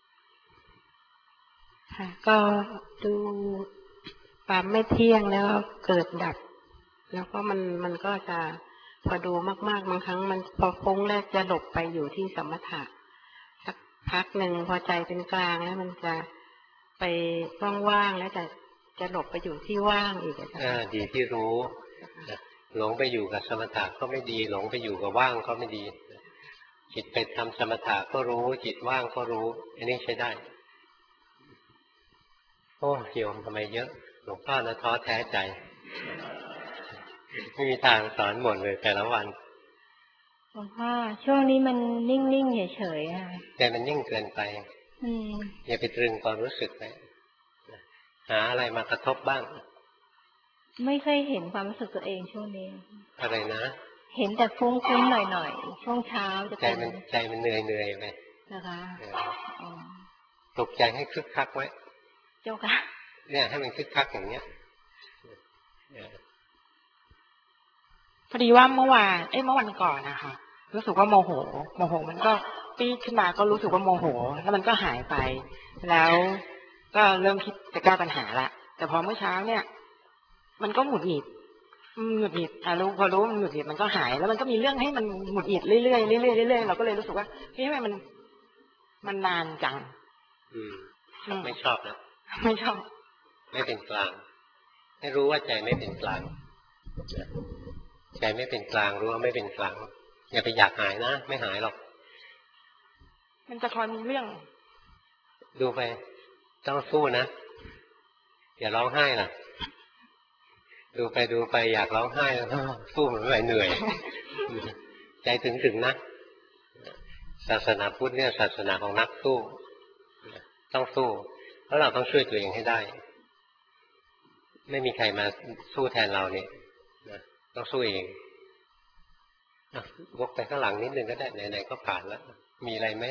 ค่ะก็ดูความไม่เที่ยงแล้วเกิดดับแล้วก็มันมันก็จะพอดูมากๆบางครั้งมันพอฟุ้งแรกจะหลบไปอยู่ที่สมถะสักพักหนึ่งพอใจเป็นกลางแล้วมันจะไปว่างๆแล้วจะจะหลบไปอยู่ที่ว่างอีกอ่าดีที่รู้หลงไปอยู่กับสมถะก็ไม่ดีหลงไปอยู่กับว่างก็ไม่ดีจิตไปทำสมถะก็รู้จิตว่างก็รู้อันนี้ใช้ได้โอ้โยมทำไมเยอะหลวงพ่อนะท้อแท้ใจไม่มีทางสอนหมดเลยแต่ละวันหลวงพ่อช่วงนี้มันนิ่งๆเฉยๆค่ะแต่มันนิ่งเกินไปอย่าไปตรึงความรู้สึกไปหาอะไรมากระทบบ้างไม่เคยเห็นความรู้สึกตัวเองช่วงนี้อะไรนะเห็นแต่ฟุ้งๆหน่อยๆช่วงเช้าจะใจมันใจมันเหนื่อยเหนื่อยไปนะคะปลุกใจให้คึกคักไว้เจ้าค่ะเนี่ยให้มันคึกคักอย่างเนี้ยพอดีว่าเมื่อวานเอ้ยเมื่อวันก่อนนะคะรู้สึกว่าโมโหโมโหมันก็ปี๊ดขึ้นมาก็รู้สึกว่าโมโหแล้วมันก็หายไปแล้วก็เริ่มคิดจะแก้ปัญหาละแต่พอเมื่อเช้าเนี่ยมันก็หงุดหงิดหงุดหงิดอ่ะรู้พอรู้มันหงุดหงิดมันก็หายแล้วมันก็มีเรื่องให้มันหงุดหงิดเรื่อยๆเรื่อยๆเรื่อยๆเราก็เลยรู้สึกว่าเฮ้ยทำไมมันมันนานจังอืมไม่ชอบนะไม่ชอบไม่เป็นกลางให้รู้ว่าใจไม่เป็นกลางใจไม่เป็นกลางรู้ว่าไม่เป็นกลางอย่าไปอยากหายนะไม่หายหรอกมันจะคอยมีเรื่องดูไปต้องสู้นะอย่าร้องไห้ล่ะดูไปดูไปอยากร้องไห้แล้วสู้มันไม่ไหวเหนื่อยใจถึงถึงนะศาสนาพุทธเนี่ยศาสนาของนักสู้ต้องสู้แล้วเราต้องช่วยตัวเองให้ได้ไม่มีใครมาสู้แทนเราเนี่ยต้องสู้เองวกไปข้างหลังนิดนึงก็ได้ไหนๆก็ผ่านแล้วมีอะไรไหม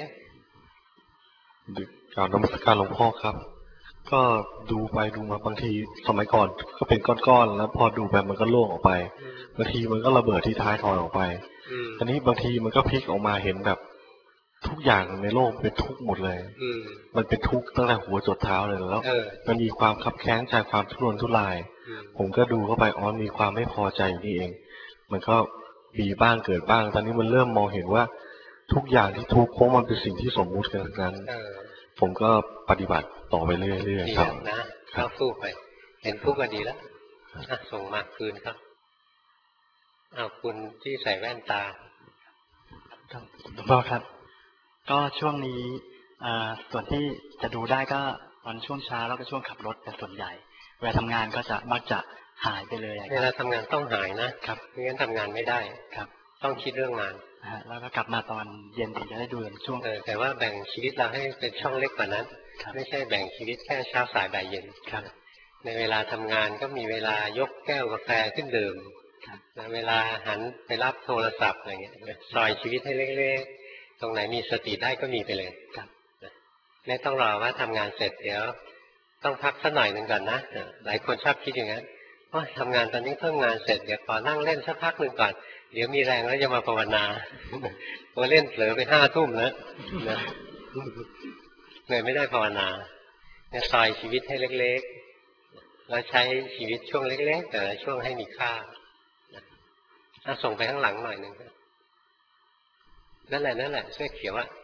กล่าวนมัสการหลวงพ่อครับก็ดูไปดูมาบางทีสมัยก่อนก็เป็นก้อนๆแล้วพอดูไปมันก็โล่งออกไปบางทีมันก็ระเบิดที่ท้ายทอยออกไปอันนี้บางทีมันก็พลิกออกมาเห็นแบบทุกอย่างในโลกเป็นทุกข์หมดเลยมันเป็นทุกข์ตั้งแต่หัวจดเท้าเลยแล้วมันมีความคับแค้นใจความทุรนทุรายผมก็ดูเข้าไปอ๋อมีความไม่พอใจอยู่นี่เองมันก็มีบ้างเกิดบ้างตอนนี้มันเริ่มมองเห็นว่าทุกอย่างที่ทุกข์เพราะมันเป็นสิ่งที่สมมุติกันทั้งนั้นผมก็ปฏิบัติต่อไปเรื่อยๆครับนะเข้าสู้ไปเห็นทุกข์ก็ดีแล้วส่งมาคืนครับเอาคุณที่ใส่แว่นตาหลวงพ่อครับก็ช่วงนี้ส่วนที่จะดูได้ก็ตอนช่วงเช้าแล้วก็ช่วงขับรถเป็นส่วนใหญ่เวลาทำงานก็จะมักจะหายไปเลยเวลาทำงานต้องหายนะครับไม่งั้นทำงานไม่ได้ครับต้องคิดเรื่องงานแล้วก็กลับมาตอนเย็นถึงจะได้ดูช่วงเออแต่ว่าแบ่งชีวิตเราให้เป็นช่องเล็กกว่านั้นไม่ใช่แบ่งชีวิตแค่เช้าสายบ่ายเย็นในเวลาทำงานก็มีเวลายกแก้วกาแฟขึ้นดื่มเวลาหันไปรับโทรศัพท์อะไรเงี้ยซอยชีวิตให้เล็กๆตรงไหนมีสติได้ก็มีไปเลยไม่ต้องรอว่าทำงานเสร็จเดี๋ยวต้องพักสักหน่อยหนึ่งก่อนนะหลายคนชอบคิดอย่างนั้นพว่าทำงานตอนนี้เพิ่งงานเสร็จเดี๋ยวขอนั่งเล่นสักพักหนึ่งก่อนเดี๋ยวมีแรงแล้วจะมาภาวนาพอเล่นเผลอไปห้าทุ่มแล้วนะเลยไม่ได้ภาวนาเนี่ยซอยชีวิตให้เล็กๆแล้วใช้ชีวิตช่วงเล็กๆแต่ละช่วงให้มีค่าถ้าส่งไปข้างหลังหน่อยหนึ่งนั่นแหละนั่นแหละเสื้อเขียวอะ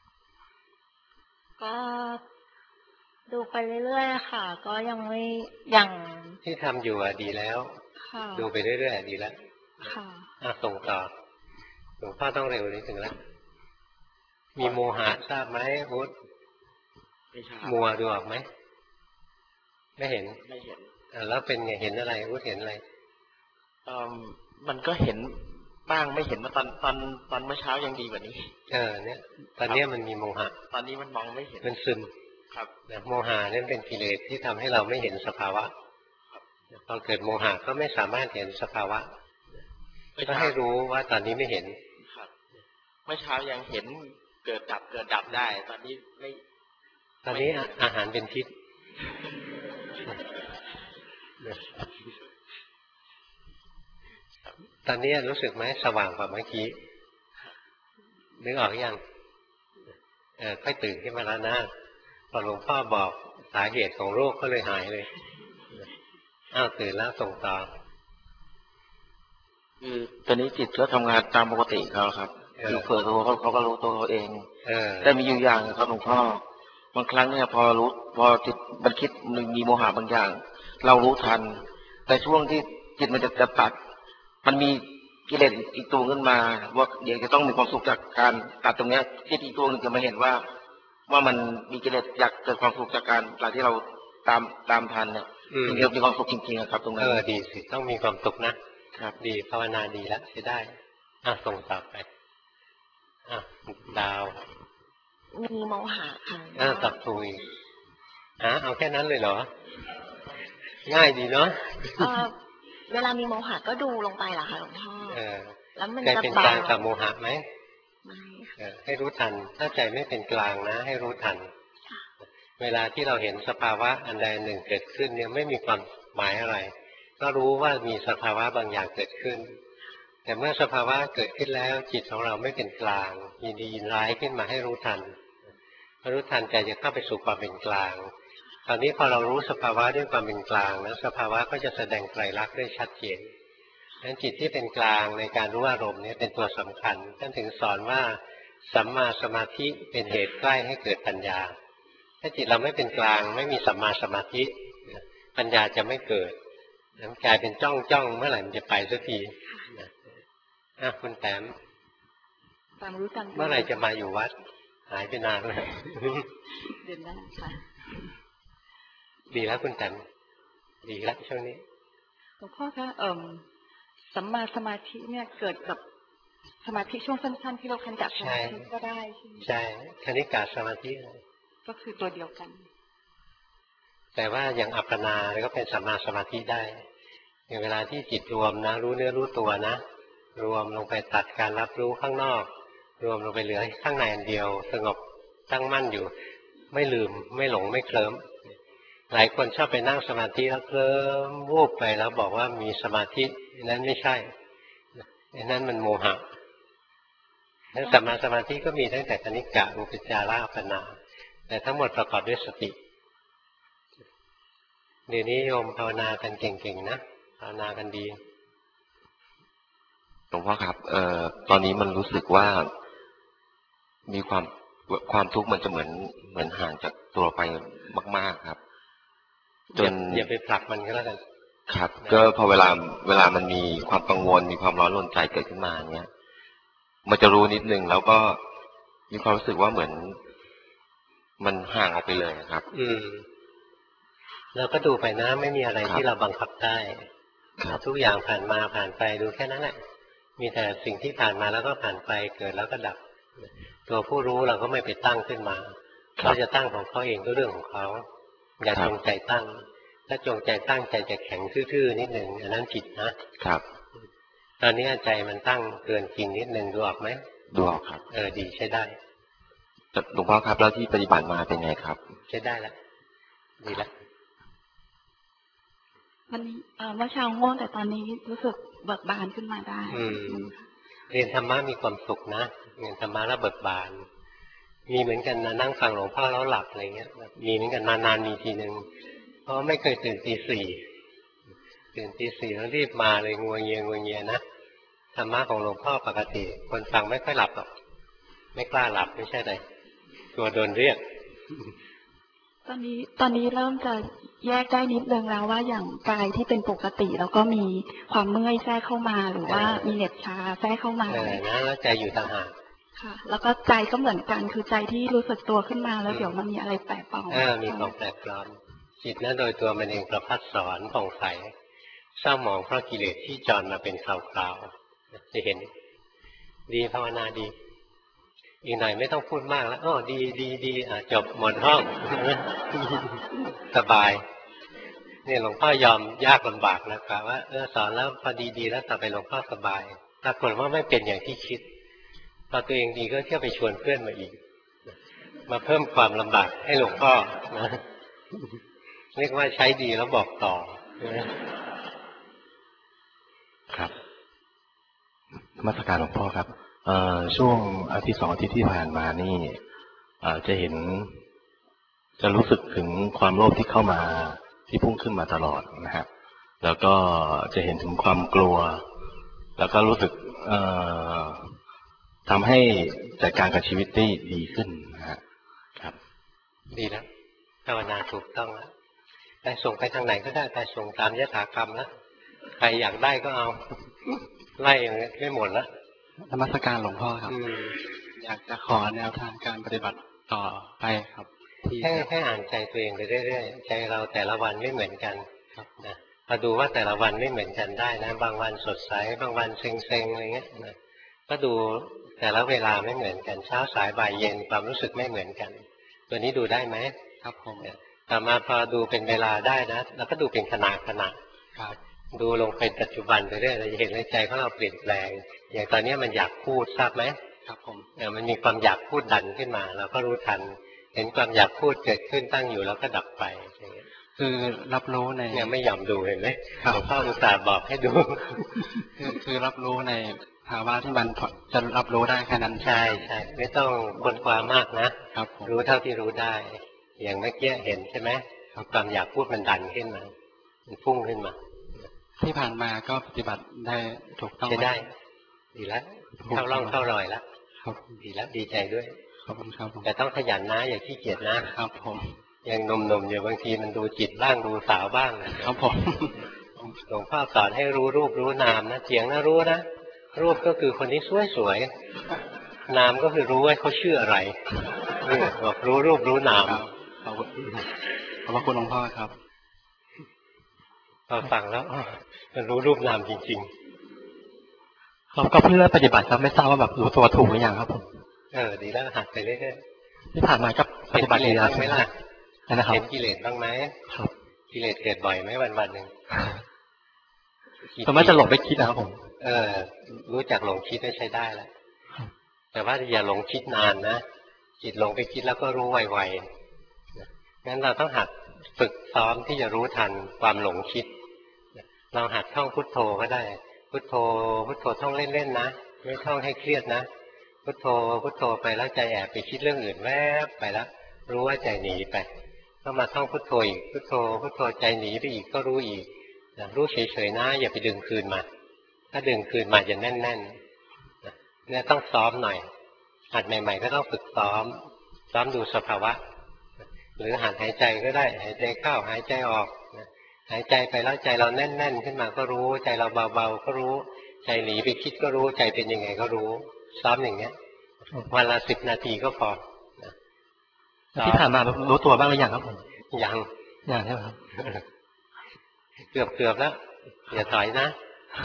ก็ดูไปเรื่อยๆค่ะก็ยังไม่ยังที่ทำอยู่อะดีแล้วดูไปเรื่อยๆดีแล้วค่ะอ่ะส่งต่อหลวงพ่อต้องเร็วนิดถึงแล้วมีโมหะทราบไหมพุทธมัวดูออกไหมไม่เห็นไม่เห็นแล้วเป็นไงเห็นอะไรพุทธเห็นอะไรเออมันก็เห็นบ้างไม่เห็นมาตอนตอนตอนเมื่อเช้ายังดีกว่านี้เออเนี่ยตอนนี้มันมีโมหะตอนนี้มันมองไม่เห็นมันซึมครับโมหะนี่เป็นกิเลสที่ทำให้เราไม่เห็นสภาวะพอเกิดโมหะก็ไม่สามารถเห็นสภาวะก็ให้รู้ว่าตอนนี้ไม่เห็นครับเมื่อเช้ายังเห็นเกิดดับเกิดดับได้ตอนนี้ไม่ตอนนี้อาหารเป็นพิษตอนนี้รู้สึกไหมสว่างกว่าเมื่อกี้นึกออกยังเออค่อยตื่นขึ้นมาแล้วนะพอหลวงพ่อบอกสาเหตุของโรคก็เลยหายเลยอ้าวตื่นแล้วส่งต่อคือตอนนี้จิตก็ทำงานตามปกติเขาครับอยู่เผื่อตัวเขาเขาก็รู้ตัวเขาเองแต่มีอยู่อย่างครับหลวงพ่อบางครั้งเนี่ยพอรู้พอจิตมันคิดมันมีโมหะบางอย่างเรารู้ทันแต่ช่วงที่จิตมันจะจะตัดมันมีกิเลสอีกตัวขึ้นมาว่าเดี๋ยวจะต้องมีความสุขจากการตัดตรงนี้ที่อีกตัวหนึ่งจะมาเห็นว่าว่ามันมีกิเลสอยากเกิดความสุขจากการหลังที่เราตามตามทันเนี่ยจริงๆมีความสุขจริงๆครับตรงนั้นเออดีสิต้องมีความสุขนะครับดีภาวนาดีแล้วใช้ได้อ่ะส่งต่อไปอ่ะดาวมีโมหะค่ะอ่ะตับตุยฮะเอาแค่นั้นเลยเหรอง่ายดีเนาะเวลามีโมหะก็ดูลงไปเหรอคะหลวงพ่อแล้วมันจะเป็นกลางกับโมหะไหมไม่ให้รู้ทันถ้าใจไม่เป็นกลางนะให้รู้ทันเวลาที่เราเห็นสภาวะอันใดหนึ่งเกิดขึ้นเนี่ยไม่มีความหมายอะไรก็รู้ว่ามีสภาวะบางอย่างเกิดขึ้นแต่เมื่อสภาวะเกิดขึ้นแล้วจิตของเราไม่เป็นกลางยินดียินร้ายขึ้นมาให้รู้ทันรู้ทันใจจะเข้าไปสู่ความเป็นกลางตอนนี้พอเรารู้สภาวะด้วยความเป็นกลางนะสภาวะก็จะแสดงไตรลักษณ์ได้ชัดเจนดังนั้นจิตที่เป็นกลางในการรู้อารมณ์นี้เป็นตัวสำคัญท่านถึงสอนว่าสัมมาสมาธิเป็นเหตุใกล้ให้เกิดปัญญาถ้าจิตเราไม่เป็นกลางไม่มีสัมมาสมาธิปัญญาจะไม่เกิดมันกลายเป็นจ้องจ้องเมื่อไหร่มันจะไปสักทีอ่ะคุณแต้มความรู้กันเมื่อไหร่จะมาอยู่วัดหายไปนานเลยเดือนหน้าค่ะดีแล้วคุณแต้มดีแล้วช่วงนี้หลวงพ่อคะเอ่อสัมมาสมาธิเนี่ยเกิดกับสมาธิช่วงสั้นๆที่เราคันจับสมาธิก็ได้ใช่ไหมใช่คณิกาสมาธิก็คือตัวเดียวกันแต่ว่าอย่างอัปปนาก็เป็นสัมมาสมาธิได้อย่างเวลาที่จิตรวมนะรู้เนื้อรู้ตัวนะรวมลงไปตัดการรับรู้ข้างนอกรวมลงไปเหลือข้างในอันเดียวสงบตั้งมั่นอยู่ไม่ลืมไม่หลงไม่เคลิ้มหลายคนชอบไปนั่งสมาธิแล้วเคลิ้มวูบไปแล้วบอกว่ามีสมาธินั้นไม่ใช่นั้นมันโมหะนั้นสัมมาสมาธิก็มีตั้งแต่คณิกะอุปจาระอัปปนาแต่ทั้งหมดประกอบด้วยสติเดี๋ยวนี้โยมภาวนากันเก่งๆนะภาวนากันดีหลวงพ่อครับเอ่อตอนนี้มันรู้สึกว่ามีความความทุกข์มันจะเหมือนเหมือนห่างจากตัวไปมากๆครับจนอย่าไปผลักมันก็แล้วกันครับก็พอเวลาเวลามันมีความกังวลมีความร้อนรนใจเกิดขึ้นมาเนี้ยมันจะรู้นิดนึงแล้วก็มีความรู้สึกว่าเหมือนมันห่างออกไปเลยครับอืมเราก็ดูไปนะไม่มีอะไรที่เราบังคับได้ทุกอย่างผ่านมาผ่านไปดูแค่นั้นแหละมีแต่สิ่งที่ผ่านมาแล้วก็ผ่านไปเกิดแล้วก็ดับตัวผู้รู้เราก็ไม่ไปตั้งขึ้นมาเขาจะตั้งของเขาเองก็เรื่องของเขาอย่าจงใจตั้งถ้าจงใจตั้งใจจะแข็งทื่อๆนิดหนึ่งอันนั้นผิดนะครับตอนนี้ใจมันตั้งเกินจริงนิดหนึ่งดูออกไหมดูออกครับเออดีใช้ได้หลวงพ่อครับแล้วที่ปฏิบัติมาเป็นไงครับใช้ได้แล้วดีแล้ววันนี้เอ่อเมื่อเช้าง่วงแต่ตอนนี้รู้สึกเบิกบานขึ้นมาได้อืมเรียนธรรมะมีความสุขนะเรียนธรรมะแล้วเบิกบานมีเหมือนกันนะนั่งฟังหลวงพ่อแล้วหลับอะไรเงี้ยมีเหมือนกันนานๆมีทีหนึ่งเพราะไม่เคยตื่นตีสี่ตื่นตีสี่แล้วรีบมาเลยงัวเงียงัวเงียนะธรรมะของหลวงพ่อปกติคนฟังไม่ค่อยหลับหรอกไม่กล้าหลับไม่ใช่เลยตัวโดนเรียกตอนนี้ตอนนี้เริ่มจะแยกได้นิดนึงแล้วว่าอย่างกายที่เป็นปกติแล้วก็มีความเมื่อยแทรกเข้ามาหรือว่ามีเหน็บชาแทรกเข้ามาเออนะแล้วใจอยู่ต่างหากค่ะแล้วก็ใจก็เหมือนกันคือใจที่รู้สึกตัวขึ้นมาแล้วเดี๋ยวมันมีอะไรแปลกปลอมเออมีของแปลกปลอมจิตนั้นโดยตัวมันเองประพัดสอนผ่องใสเศร้าหมองเพราะกิเลสที่จรมาเป็นคราวๆจะเห็นดีภาวนาดีอีกหน่อยไม่ต้องพูดมากแล้วอ๋อดีดีดีอ่ะจบหมดห้อง สบายนี่หลวงพ่อยอมยากลำบากนะครับว่าเออสอนแล้วพอดีๆแล้วต่อไปหลวงพ่อสบายปรากฏว่าไม่เป็นอย่างที่คิดพอตัวเองดีก็เที่ยวไปชวนเพื่อนมาอีกมาเพิ่มความลำบากให้หลวงพ่อนะเรียกว่าใช้ดีแล้วบอกต่อครับนมัสการหลวงพ่อครับช่วงอาทิตย์สองอาทิตย์ที่ผ่านมานี่จะเห็นจะรู้สึกถึงความโลภที่เข้ามาที่พุ่งขึ้นมาตลอดนะฮะแล้วก็จะเห็นถึงความกลัวแล้วก็รู้สึกทำให้จัดการกับชีวิตได้ดีขึ้นนะฮะครับดีแล้วภาวนาถูกต้องแล้วไปส่งไปทางไหนก็ได้ไปส่งตามยถากรรมแล้วใครอยากได้ก็เอาไล่อย่างนี้ไม่หมดแล้วนมัสการหลวงพ่อครับอยากจะขอแนวทางการปฏิบัติต่อไปครับให้ให้อ่านใจตัวเองไปเรื่อยๆใจเราแต่ละวันไม่เหมือนกันนะมาดูว่าแต่ละวันไม่เหมือนกันได้นะบางวันสดใสบางวันเซ็งๆอะไรเงี้ยนะก็ดูแต่ละเวลาไม่เหมือนกันเช้าสายบ่ายเย็นความรู้สึกไม่เหมือนกันตัวนี้ดูได้ไหมครับผมต่อมาพอดูเป็นเวลาได้นะแล้วก็ดูเป็นขณะขณะดูลงเป็นปัจจุบันไปเรื่อยเราจะเห็นในใจของเราเปลี่ยนแปลงอย่างตอนนี้มันอยากพูดทราบไหมครับผมเนี่ยมันมีความอยากพูดดันขึ้นมาเราก็รู้ทันเห็นความอยากพูดเกิดขึ้นตั้งอยู่แล้วก็ดับไปอย่างเงี้ยคือรับรู้ในเนี่ยไม่ยอมดูเห็นไหมหลวงพ่ออุตส่าห์บอกให้ดูคือคือรับรู้ในภาวะที่มันจะรับรู้ได้แค่นั้นใช่ใช่ไม่ต้องค้นคว้ามากนะครับรู้เท่าที่รู้ได้อย่างเมื่อกี้เห็นใช่ไหมความอยากพูดมันดันขึ้นมามันพุ่งขึ้นมาที่ผ่านมาก็ปฏิบัติได้ถูกต้องจะได้ดีแล้วเข้าร่องเข้ารอยแล้วดีแล้วดีใจด้วยแต่ต้องขยันนะอย่าขี้เกียจนะครับผมยังหนุ่มๆอยู่บางทีมันดูจิตบ้างดูสาวบ้างครับผมหลวงพ่อสอนให้รู้รูปรู้นามนะเถียงนะรู้นะรูปก็คือคนนี้สวยๆนามก็คือรู้ว่าเขาชื่ออะไรบอกรู้รูปรู้นามขอบคุณหลวงพ่อครับพอฟังแล้วมันรู้รูปนามจริงๆเราก็เพื่อปฏิบัติครับไม่ทราบว่าแบบรู้ตัวถูกหรือยังครับผมเออดีแล้วหัดไปเรื่อยๆที่ผ่านมาก็ปฏิบัติดีแล้วใช่ไหมล่ะนะครับเห็นกิเลสบ้างไหมครับกิเลสเกิดบ่อยไหมวันวันหนึ่งผมว่าจะหลงไปคิดนะครับผมเออรู้จักหลงคิดได้ใช้ได้แล้วแต่ว่าอย่าหลงคิดนานนะจิตหลงไปคิดแล้วก็รู้ไวๆงั้นเราต้องหัดฝึกซ้อมที่จะรู้ทันความหลงคิดเราหัดท่องพุทโธก็ได้พุทโธพุทโธท่องเล่นๆนะไม่ท่องให้เครียดนะพุทโธพุทโธไปแล้วใจแอบไปคิดเรื่องอื่นแวบไปแล้วรู้ว่าใจหนีไปก็มาท่องพุทโธอีกพุทโธพุทโธใจหนีไปอีกก็รู้อีกรู้เฉยๆนะอย่าไปดึงคืนมาถ้าดึงคืนมาจะแน่นๆเนี่ยต้องซ้อมหน่อยหัดใหม่ๆก็ต้องฝึกซ้อมซ้อมดูสภาวะหรือหัดหายใจก็ได้หายใจเข้าหายใจออกหายใจไปแล้วใจเราแน่นๆขึ้นมาก็รู้ใจเราเบาๆก็รู้ใจหนีไปคิดก็รู้ใจเป็นยังไงก็รู้ซ้อมอย่างเงี้ยวันละสิบนาทีก็พอที่ผ่านมารู้ตัวบ้างหรือยังครับผมยังยังใช่ไหมครับเกือบเกือบแล้วอย่าถอยนะ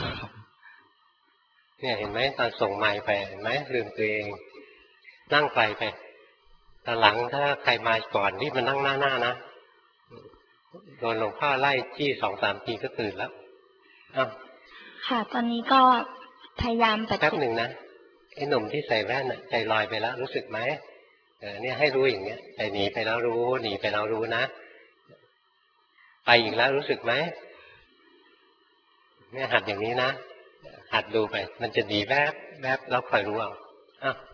เนี่ยเห็นไหมตอนส่งไมค์ไปเห็นไหมลืมตัวเองนั่งไกลไปตอนหลังถ้าใครมาก่อนรีบมานั่งหน้าหน้านะโดนหลวงพ่อไล่จี้สองสามทีก็ตื่นแล้วอ้าวค่ะตอนนี้ก็พยายามแต่แป๊บหนึ่งนะไอ้หนุ่มที่ใส่แว่นใจลอยไปแล้วรู้สึกไหมเออเนี่ยให้รู้อย่างเงี้ยใจหนีไปแล้วรู้หนีไปแล้วรู้นะไปอีกแล้วรู้สึกไหมเนี่ยหัดอย่างนี้นะหัดดูไปมันจะดีแวบแวบแล้วคอยรู้เอาอ้าว